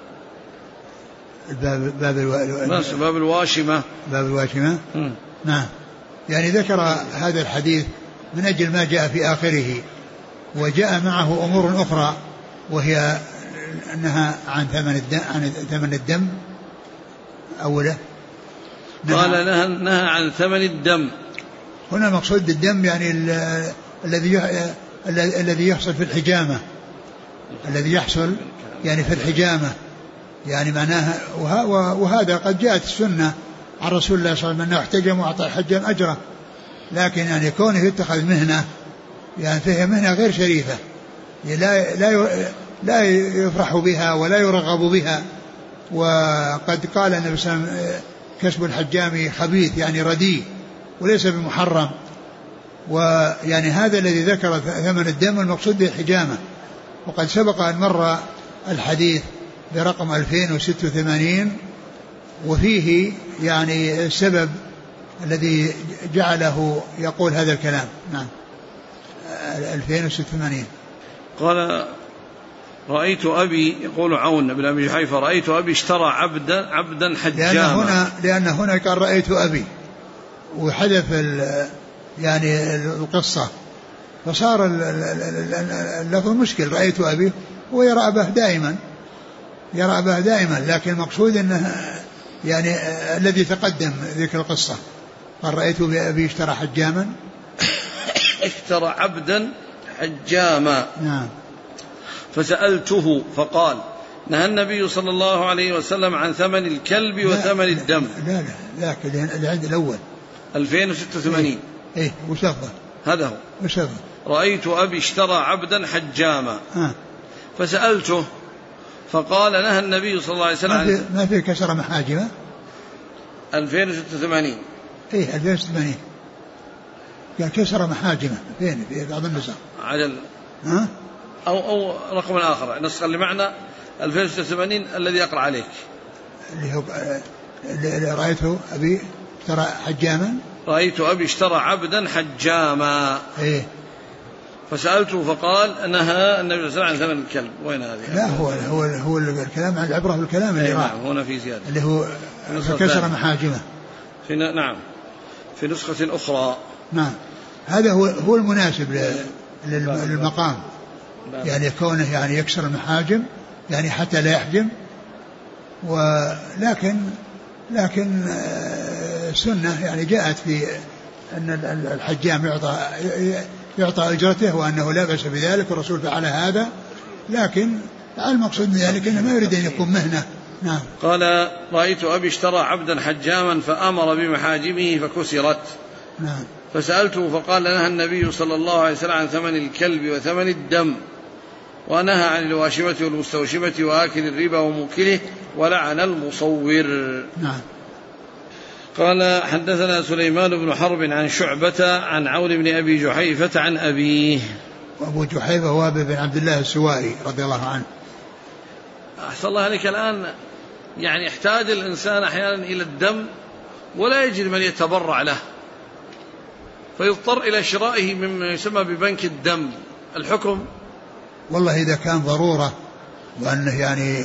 [SPEAKER 2] باب
[SPEAKER 1] الواشمة.
[SPEAKER 2] باب الواشمة. نعم. يعني ذكر هذا الحديث من أجل ما جاء في آخره، وجاء معه أمور أخرى وهي أنها عن ثمن الدم أوله.
[SPEAKER 1] قال نهى عن ثمن الدم.
[SPEAKER 2] هنا مقصود الدم يعني الذي يحصل في الحجامة، الذي يحصل يعني في الحجامة، يعني معناها وهذا قد جاءت السنة عن رسول الله صلى الله عليه وسلم أنه احتجم وأعطى الحجام أجره، لكن يعني كونه يتخذ مهنة يعني فهي مهنة غير شريفة، لا يفرح بها ولا يرغب بها. وقد قال النبي صلى الله عليه وسلم كسب الحجام خبيث يعني رديء وليس بمحرم. ويعني هذا الذي ذكر ثمن الدم المقصود به الحجامة، وقد سبق أن مر الحديث برقم 2086 وفيه يعني السبب الذي جعله يقول هذا الكلام. نعم 2086.
[SPEAKER 1] قال رأيت أبي يقول عون بن أبي جحيفة رأيت أبي اشترى عبدا حجاما،
[SPEAKER 2] لأن هنا قال رأيت أبي وحدث يعني القصة فصار اللفظ مشكل. رأيت أبي هو يرى أباه دائما، يرى أباه دائما، لكن المقصود أنه يعني الذي تقدم ذكر القصة قال رأيت أبي اشترى حجاما
[SPEAKER 1] اشترى عبدا حجاما.
[SPEAKER 2] نعم.
[SPEAKER 1] فسألته فقال نهى النبي صلى الله عليه وسلم عن ثمن الكلب وثمن الدم.
[SPEAKER 2] لا اللي عند الأول
[SPEAKER 1] 2086.
[SPEAKER 2] إيه وش لفظه؟
[SPEAKER 1] هذا هو
[SPEAKER 2] وش لفظه؟
[SPEAKER 1] رأيت أبي اشترى عبدا حجاما. فسألته فقال نهى النبي صلى الله عليه وسلم
[SPEAKER 2] ما في كسر محاجمه
[SPEAKER 1] 2086.
[SPEAKER 2] إيه 2086 قال كسر محاجمه فين في بعض النسخ
[SPEAKER 1] عجل أو رقم آخر النسخة اللي معنا 2086 الذي أقرأ عليك
[SPEAKER 2] اللي هو اللي رأيته أبي اشترى حجاما.
[SPEAKER 1] رأيت أبي اشترى عبدا حجاما.
[SPEAKER 2] إيه.
[SPEAKER 1] فسألته فقال نهى النبي صلى الله عليه وسلم عن ثمن الكلب. وين هذه؟
[SPEAKER 2] لا هو الكلام عن العبرة بالكلام اللي راح
[SPEAKER 1] هنا في زيادة
[SPEAKER 2] اللي هو كسر محاجمه
[SPEAKER 1] نعم في نسخة أخرى.
[SPEAKER 2] نعم هذا هو المناسب للمقام يعني كونه يعني يكسر المحاجم يعني حتى لا يحجم. لكن السنة يعني جاءت في أن الحجام يعطى أجرته وأنه لا بأس بذلك والرسول فعل هذا، لكن المقصود من ذلك أنه ما يريد أن يكون مهنة. نعم.
[SPEAKER 1] قال رأيت أبي اشترى عبدا حجاما فأمر بمحاجمه فكسرت.
[SPEAKER 2] نعم.
[SPEAKER 1] فسألته فقال نهى النبي صلى الله عليه وسلم عن ثمن الكلب وثمن الدم ونهى عن الواشمة والمستوشمة وآكل الربا وموكله ولعن المصور.
[SPEAKER 2] نعم.
[SPEAKER 1] قال حدثنا سليمان بن حرب عن شعبة عن عون بن أبي جحيفة عن أبيه.
[SPEAKER 2] وأبو جحيفة وهب بن عبد الله السوائي رضي الله عنه.
[SPEAKER 1] أحسن الله عليك. الآن يعني يحتاج الإنسان أحيانا إلى الدم ولا يجد من يتبرع له فيضطر إلى شرائه مما يسمى ببنك الدم. الحكم
[SPEAKER 2] والله إذا كان ضرورة وأنه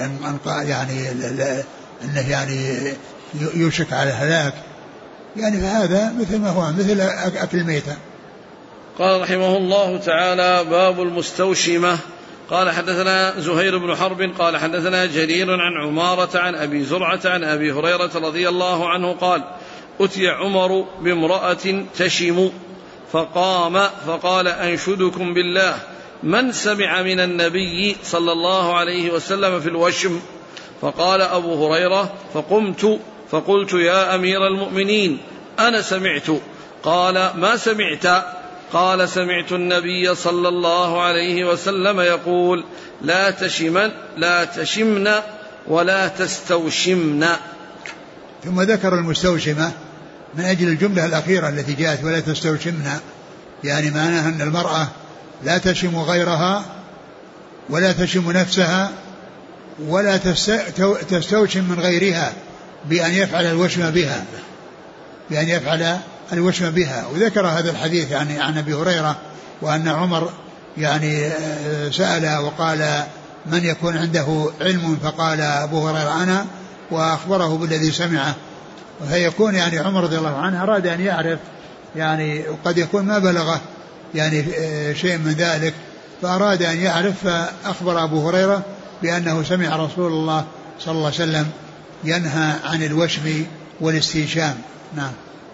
[SPEAKER 2] يعني يوشك على الهلاك يعني فهذا مثل ما هو مثل أكل الميتة.
[SPEAKER 1] قال رحمه الله تعالى باب المستوشمة. قال حدثنا زهير بن حرب قال حدثنا جرير عن عمارة عن أبي زرعة عن أبي هريرة رضي الله عنه قال أتي عمر بامرأة تشم فقام فقال أنشدكم بالله من سمع من النبي صلى الله عليه وسلم في الوشم؟ فقال أبو هريرة فقمت فقلت يا أمير المؤمنين أنا سمعت. قال ما سمعت؟ قال سمعت النبي صلى الله عليه وسلم يقول لا تشمن ولا تستوشمن.
[SPEAKER 2] ثم ذكر المستوشمة من أجل الجملة الأخيرة التي جاءت ولا تستوشمن يعني معناها أن المرأة لا تشم غيرها ولا تشم نفسها ولا تستوشم من غيرها بأن يفعل الوشم بها وذكر هذا الحديث يعني عن أبي هريرة وأن عمر يعني سأل وقال من يكون عنده علم فقال أبو هريرة أنا وأخبره بالذي سمعه. فيكون يعني عمر رضي الله عنه أراد أن يعرف يعني وقد يكون ما بلغه يعني شيء من ذلك فأراد أن يعرف فأخبر أبو هريرة بأنه سمع رسول الله صلى الله عليه وسلم ينهى عن الوشم والاستيشام. نعم.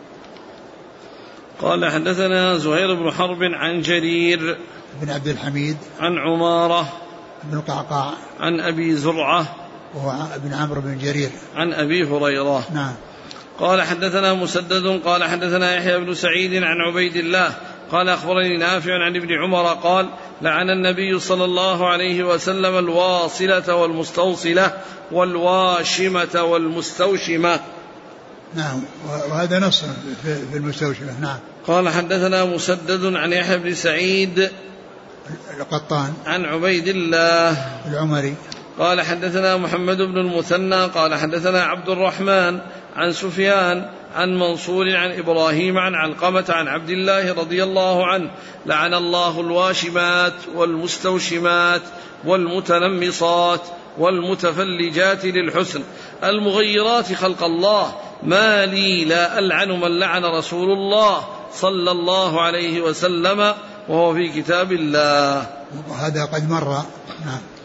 [SPEAKER 1] قال حدثنا زهير بن حرب عن جرير
[SPEAKER 2] بن عبد الحميد عن
[SPEAKER 1] عمارة
[SPEAKER 2] بن القعقاع
[SPEAKER 1] عن أبي زرعة
[SPEAKER 2] وهو ابن عمرو بن جرير
[SPEAKER 1] عن أبي هريرة.
[SPEAKER 2] نعم.
[SPEAKER 1] قال حدثنا مسدد قال حدثنا يحيى بن سعيد عن عبيد الله قال أخبرني نافع عن ابن عمر قال لعن النبي صلى الله عليه وسلم الواصلة والمستوصلة والواشمة والمستوشمة.
[SPEAKER 2] نعم. وهذا نص في المستوشمة. نعم.
[SPEAKER 1] قال حدثنا مسدد عن يحيى بن سعيد
[SPEAKER 2] القطان
[SPEAKER 1] عن عبيد الله
[SPEAKER 2] العمري
[SPEAKER 1] قال حدثنا محمد بن المثنى قال حدثنا عبد الرحمن عن سفيان عن منصور عن إبراهيم عن علقمة عن عبد الله رضي الله عنه لعن الله الواشمات والمستوشمات والمتنمصات والمتفلجات للحسن المغيرات خلق الله ما لي لا ألعن من لعن رسول الله صلى الله عليه وسلم وهو في كتاب الله.
[SPEAKER 2] وهذا قد مر. نعم.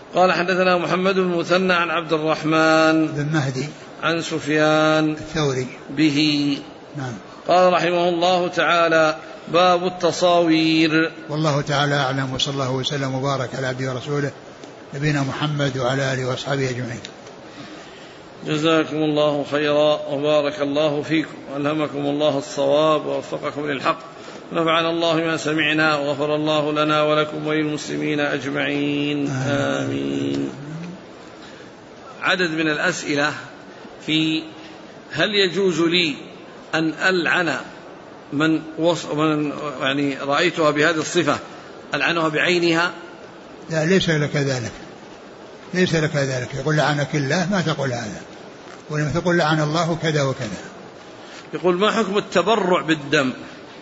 [SPEAKER 1] قال حدثنا محمد بن المثنى عن عبد الرحمن
[SPEAKER 2] بن مهدي
[SPEAKER 1] عن سفيان
[SPEAKER 2] الثوري
[SPEAKER 1] به.
[SPEAKER 2] نعم.
[SPEAKER 1] قال رحمه الله تعالى: باب التصاوير.
[SPEAKER 2] والله تعالى أعلم، وصلى الله وسلم وبارك على عبده ورسوله نبينا محمد وعلى آله وأصحابه أجمعين.
[SPEAKER 1] جزاكم الله خيرا وبارك الله فيكم وألهمكم الله الصواب ووفقكم للحق، نفعنا الله ما سمعنا وغفر الله لنا ولكم وللمسلمين أجمعين آمين. عدد من الأسئلة في: هل يجوز لي أن ألعن من يعني رأيتها بهذه الصفة ألعنها بعينها؟
[SPEAKER 2] لا، ليس لك ذلك، ليس لك ذلك. يقول لعنك الله، ما تقول هذا، ولما تقول لعن الله كذا وكذا.
[SPEAKER 1] يقول: ما حكم التبرع بالدم؟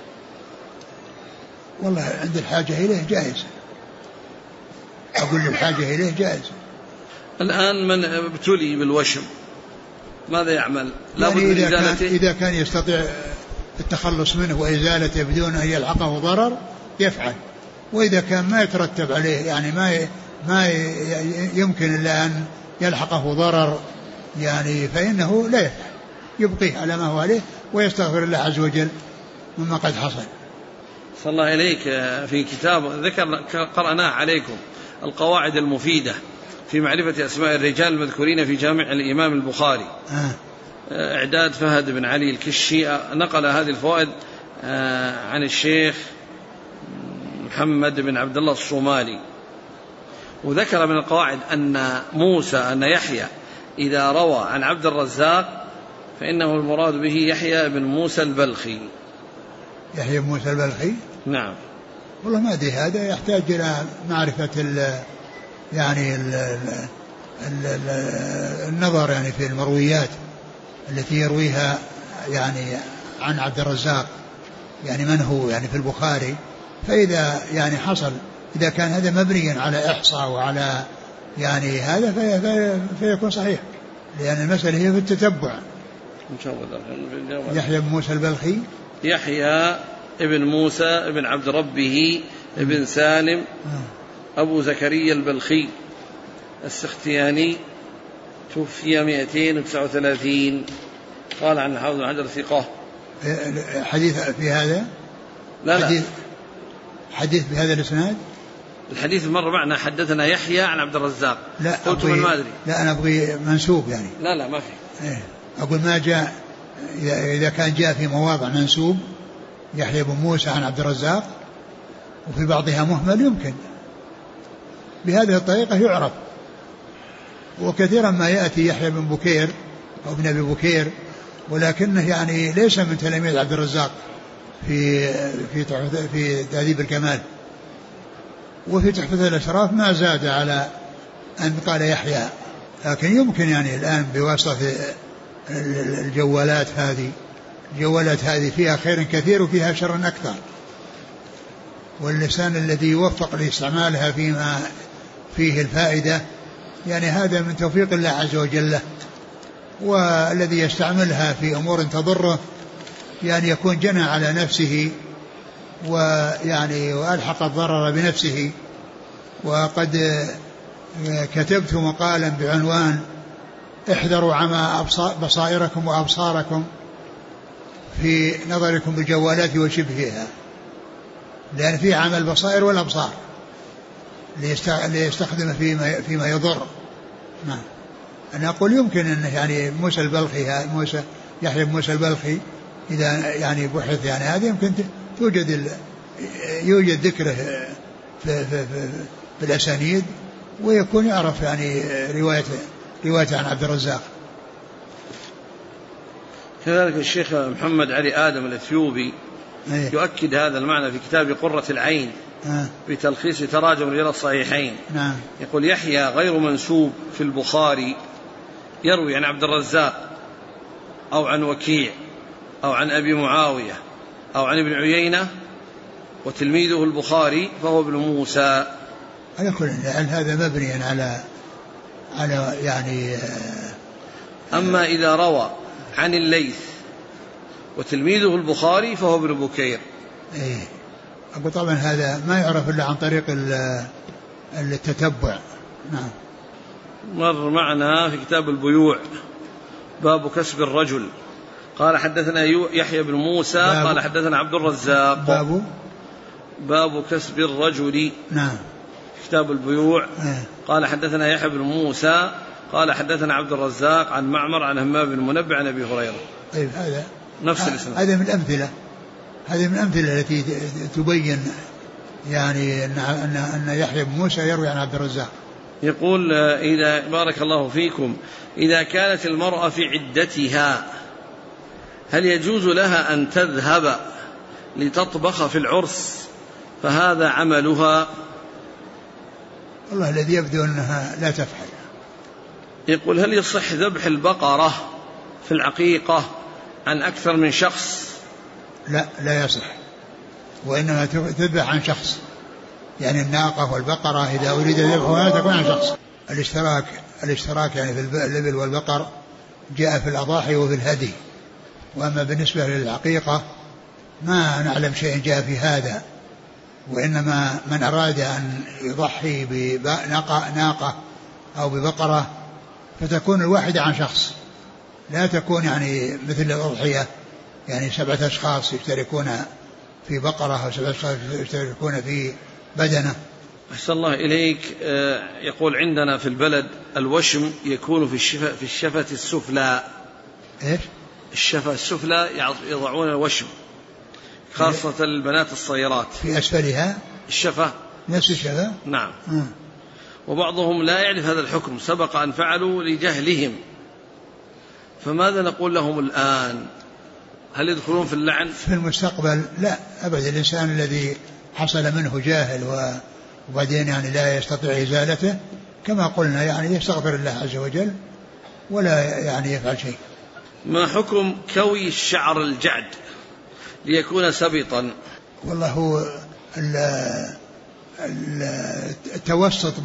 [SPEAKER 2] والله عند الحاجة إليه جائز، أقول الحاجة إليه جائز.
[SPEAKER 1] الآن من ابتلي بالوشم ماذا يعمل؟
[SPEAKER 2] يعني إذا كان يستطيع التخلص منه وإزالته بدون أن يلحقه ضرر يفعل، وإذا كان ما يترتب عليه يعني ما يمكن إلا أن يلحقه ضرر يعني فإنه لا يفعل، يبقيه على ما هو عليه ويستغفر الله عز وجل مما قد حصل.
[SPEAKER 1] صلى الله إليك. في كتاب قرأناه عليكم القواعد المفيدة في معرفة أسماء الرجال المذكورين في جامع الإمام البخاري، إعداد فهد بن علي الكشي، نقل هذه الفوائد عن الشيخ محمد بن عبد الله الصومالي، وذكر من القواعد أن يحيى إذا روى عن عبد الرزاق فإنه المراد به يحيى بن موسى البلخي.
[SPEAKER 2] يحيى بن موسى البلخي؟
[SPEAKER 1] نعم.
[SPEAKER 2] والله ما أدري، هذا يحتاج إلى معرفة النظر يعني في المرويات التي يرويها يعني عن عبد الرزاق، يعني من هو يعني في البخاري، فإذا يعني حصل إذا كان هذا مبنيا على إحصاء وعلى يعني هذا فيكون صحيح، لأن المسألة هي في التتبع. يحيى بن موسى البلخي،
[SPEAKER 1] يحيى ابن موسى ابن عبد ربه ابن سالم أبو زكريا البلخي السختياني، توفي 239. قال عن حافظ بن حجر ثقة.
[SPEAKER 2] حديث في هذا؟
[SPEAKER 1] لا
[SPEAKER 2] حديث بهذا الاسناد.
[SPEAKER 1] الحديث مر معنا حدثنا يحيى عن عبد الرزاق.
[SPEAKER 2] لا
[SPEAKER 1] قلت من ما أدري.
[SPEAKER 2] لا أنا أبغي منسوب يعني.
[SPEAKER 1] لا ما في.
[SPEAKER 2] أقول ما جاء، إذا كان جاء في مواضع منسوب يحيى بن موسى عن عبد الرزاق وفي بعضها مهمل يمكن بهذه الطريقة يعرف. وكثيرا ما يأتي يحيى بن بكير أو ابن أبي بكير ولكنه يعني ليس من تلاميذ عبد الرزاق في تهذيب الكمال، وفي تحفة الأشراف ما زاد على أن قال يحيى، لكن يمكن يعني الآن بواسطة الجوالات هذه فيها خير كثير وفيها شر أكثر، واللسان الذي يوفق لاستعمالها فيما فيه الفائدة يعني هذا من توفيق الله عز وجل له، والذي يستعملها في أمور تضره يعني يكون جنى على نفسه ويعني وألحق الضرر بنفسه. وقد كتبت مقالا بعنوان احذروا عمى بصائركم وأبصاركم في نظركم بالجوالات وشبهها، لأن في عمى البصائر والأبصار ليستخدم فيما يضر. أنا أقول يمكن أن يعني موسى البلخي يحيى بن موسى البلخي إذا يعني بحث يعني هذا يمكن يوجد ذكره في الأسانيد ويكون يعرف يعني رواية عن عبد الرزاق.
[SPEAKER 1] كذلك الشيخ محمد علي آدم الأثيوبي يؤكد هذا المعنى في كتاب قرة العين بتلخيص تراجم رجال الصحيحين. يقول: يحيى غير منسوب في البخاري يروي عن عبد الرزاق أو عن وكيع أو عن أبي معاوية أو عن ابن عيينة وتلميذه البخاري فهو ابن موسى.
[SPEAKER 2] على كل هذا مبني على يعني
[SPEAKER 1] أما إذا روى عن الليث وتلميذه البخاري فهو ابن بكير.
[SPEAKER 2] أقول طبعا هذا ما يعرف إلا عن طريق التتبع، نعم.
[SPEAKER 1] مر معنا في كتاب البيوع باب كسب الرجل. قال حدثنا يحيى بن موسى قال حدثنا عبد الرزاق. باب كسب الرجل.
[SPEAKER 2] نعم.
[SPEAKER 1] كتاب البيوع. قال حدثنا يحيى بن موسى قال حدثنا عبد الرزاق عن معمر عن همام بن منبه عن أبي هريرة.
[SPEAKER 2] طيب هذا
[SPEAKER 1] نفس الإسناد.
[SPEAKER 2] هذا من الأمثلة التي تبين يعني أن يحيى بن موسى يروي عن عبد الرزاق.
[SPEAKER 1] يقول إذا بارك الله فيكم إذا كانت المرأة في عدتها هل يجوز لها أن تذهب لتطبخ في العرس فهذا عملها؟
[SPEAKER 2] والله الذي يبدو أنها لا تفعل.
[SPEAKER 1] يقول هل يصح ذبح البقرة في العقيقة عن أكثر من شخص؟
[SPEAKER 2] لا يصح، وإنما تذبح عن شخص، يعني الناقة والبقرة إذا أريد ذبحها تكون عن شخص. الاشتراك يعني في الإبل والبقر جاء في الأضاحي وفي الهدي، وأما بالنسبة للعقيقة ما نعلم شيء جاء في هذا، وإنما من أراد أن يضحي بناقة أو ببقرة فتكون الواحدة عن شخص، لا تكون يعني مثل الأضحية يعني 7 أشخاص يشتركون في بقرة أو 7 أشخاص يشتركون في بدنة.
[SPEAKER 1] أحسن الله إليك. يقول عندنا في البلد الوشم يكون في الشفة السفلى.
[SPEAKER 2] إيش؟
[SPEAKER 1] الشفة السفلى يضعون الوشم خاصة البنات الصغيرات
[SPEAKER 2] في أسفلها
[SPEAKER 1] الشفة،
[SPEAKER 2] نفس الشفة.
[SPEAKER 1] نعم. وبعضهم لا يعرف هذا الحكم، سبق أن فعلوا لجهلهم، فماذا نقول لهم الآن؟ هل يدخلون في اللعن؟
[SPEAKER 2] في المستقبل لا أبدا. الإنسان الذي حصل منه جاهل وبعدين يعني لا يستطيع إزالته كما قلنا يعني يستغفر الله عز وجل ولا يعني يفعل شيء.
[SPEAKER 1] ما حكم كوي الشعر الجعد ليكون سبطا؟
[SPEAKER 2] والله هو التوسط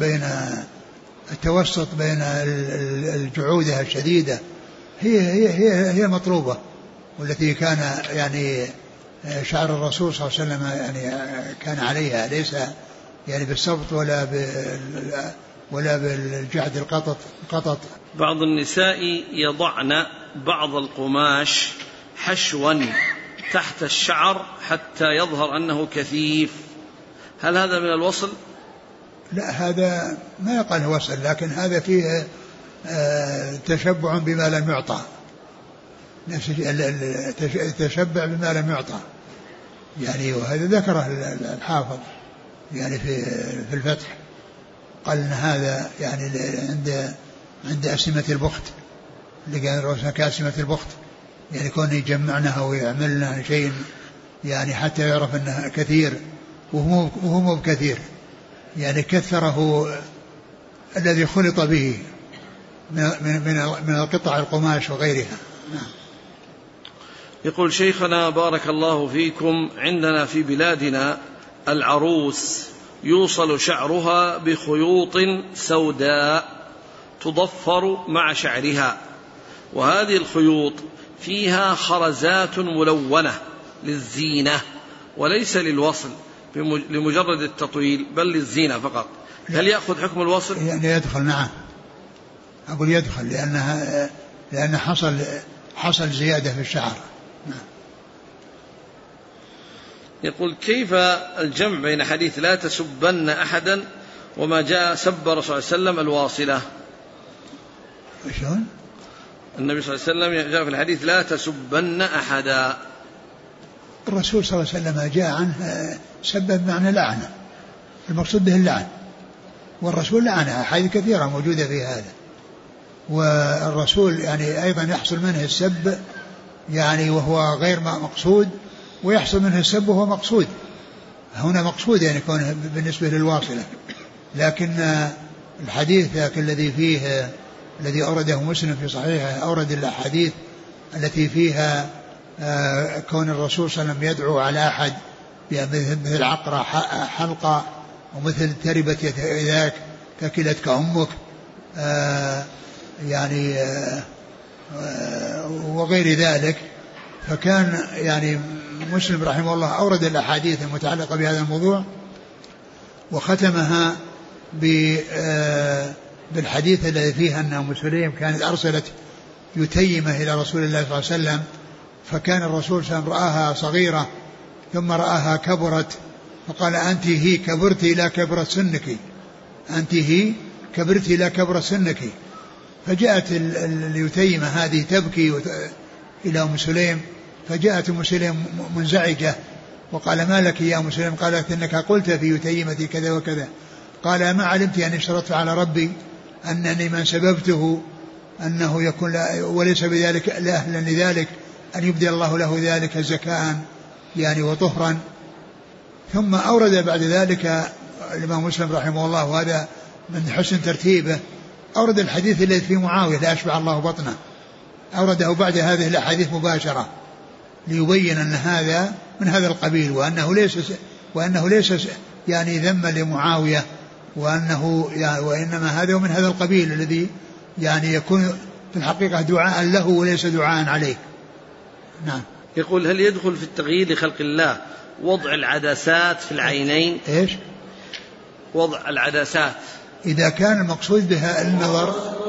[SPEAKER 2] بين الجعودة الشديدة هي مطلوبة، والتي كان يعني شعر الرسول صلى الله عليه وسلم يعني كان عليها، ليس يعني بالسبط ولا بالجعد القطط.
[SPEAKER 1] بعض النساء يضعن بعض القماش حشوا تحت الشعر حتى يظهر أنه كثيف، هل هذا من الوصل؟
[SPEAKER 2] لا، هذا ما يقال وصل، لكن هذا فيه تشبع بما لم يعطى، نفس تشبع بما لم يعطى يعني. وهذا ذكره الحافظ يعني في الفتح، قال إن هذا يعني عند أسمة البخت، اللي قال رؤوسنا كأسمة البخت، يعني كون يجمعناها ويعملنا شيء يعني حتى يعرف أنه كثير وهو مو بكثير، يعني كثره الذي خلط به من القطع القماش وغيرها.
[SPEAKER 1] يقول شيخنا بارك الله فيكم عندنا في بلادنا العروس يوصل شعرها بخيوط سوداء تضفر مع شعرها، وهذه الخيوط فيها خرزات ملونة للزينة وليس للوصل لمجرد التطويل بل للزينة فقط، هل يأخذ حكم الوصل؟
[SPEAKER 2] يعني يدخل، نعم أقول يدخل، لأن حصل زيادة في الشعر.
[SPEAKER 1] يقول كيف الجمع بين حديث لا تسبن أحدا وما جاء سب رسول الله صلى الله عليه وسلم الواصلة؟
[SPEAKER 2] شلون؟
[SPEAKER 1] النبي صلى الله عليه وسلم جاء في الحديث لا تسبن أحدا،
[SPEAKER 2] الرسول صلى الله عليه وسلم جاء عنه سبب معنى لعنة، المقصود به اللعن، والرسول لعنها، أحاديث كثيرة موجودة في هذا، والرسول يعني أيضا يحصل منه السب يعني وهو غير مقصود، ويحصل منه السب وهو مقصود. هنا مقصود يعني يكون بالنسبة للواصلة، لكن الحديث الذي أورده مسلم في صحيحه أورد الأحاديث التي فيها كون الرسول صلى الله عليه وسلم يدعو على أحد مثل عقرة حلقة ومثل تربت يداك تكلتك أمك يعني وغير ذلك. فكان يعني مسلم رحمه الله أورد الأحاديث المتعلقة بهذا الموضوع وختمها بالحديث الذي فيه أن أم سليم كانت أرسلت يتيمة إلى رسول الله صلى الله عليه وسلم، فكان الرسول صلى الله عليه وسلم رآها صغيرة ثم رآها كبرت، فقال أنت هي كبرت إلى كبرت سنك، أنت هي كبرت إلى كبرت سنك. فجاءت اليتيمة هذه تبكي إلى أم سليم، فجاءت أم سليم منزعجة وقال ما لك يا أم سليم؟ قالت إنك قلت في يتيمتي كذا وكذا. قال ما علمت أني اشترطت على ربي أنني من سببته أنه يكون وليس بذلك أهلا لذلك أن يبدي الله له ذلك زكاة يعني وطهرا. ثم أورد بعد ذلك الإمام مسلم رحمه الله، وهذا من حسن ترتيبه، أورد الحديث الذي في معاوية لا أشبع الله بطنه، أورده بعد هذه الأحاديث مباشرة ليبين أن هذا من هذا القبيل، وأنه ليس يعني ذم لمعاوية، وإنما هذا من هذا القبيل الذي يعني يكون في الحقيقة دعاء له وليس دعاء عليه. نعم.
[SPEAKER 1] يقول هل يدخل في التغيير لخلق الله وضع العدسات في العينين؟
[SPEAKER 2] إيش؟
[SPEAKER 1] وضع العدسات
[SPEAKER 2] إذا كان المقصود بها النظر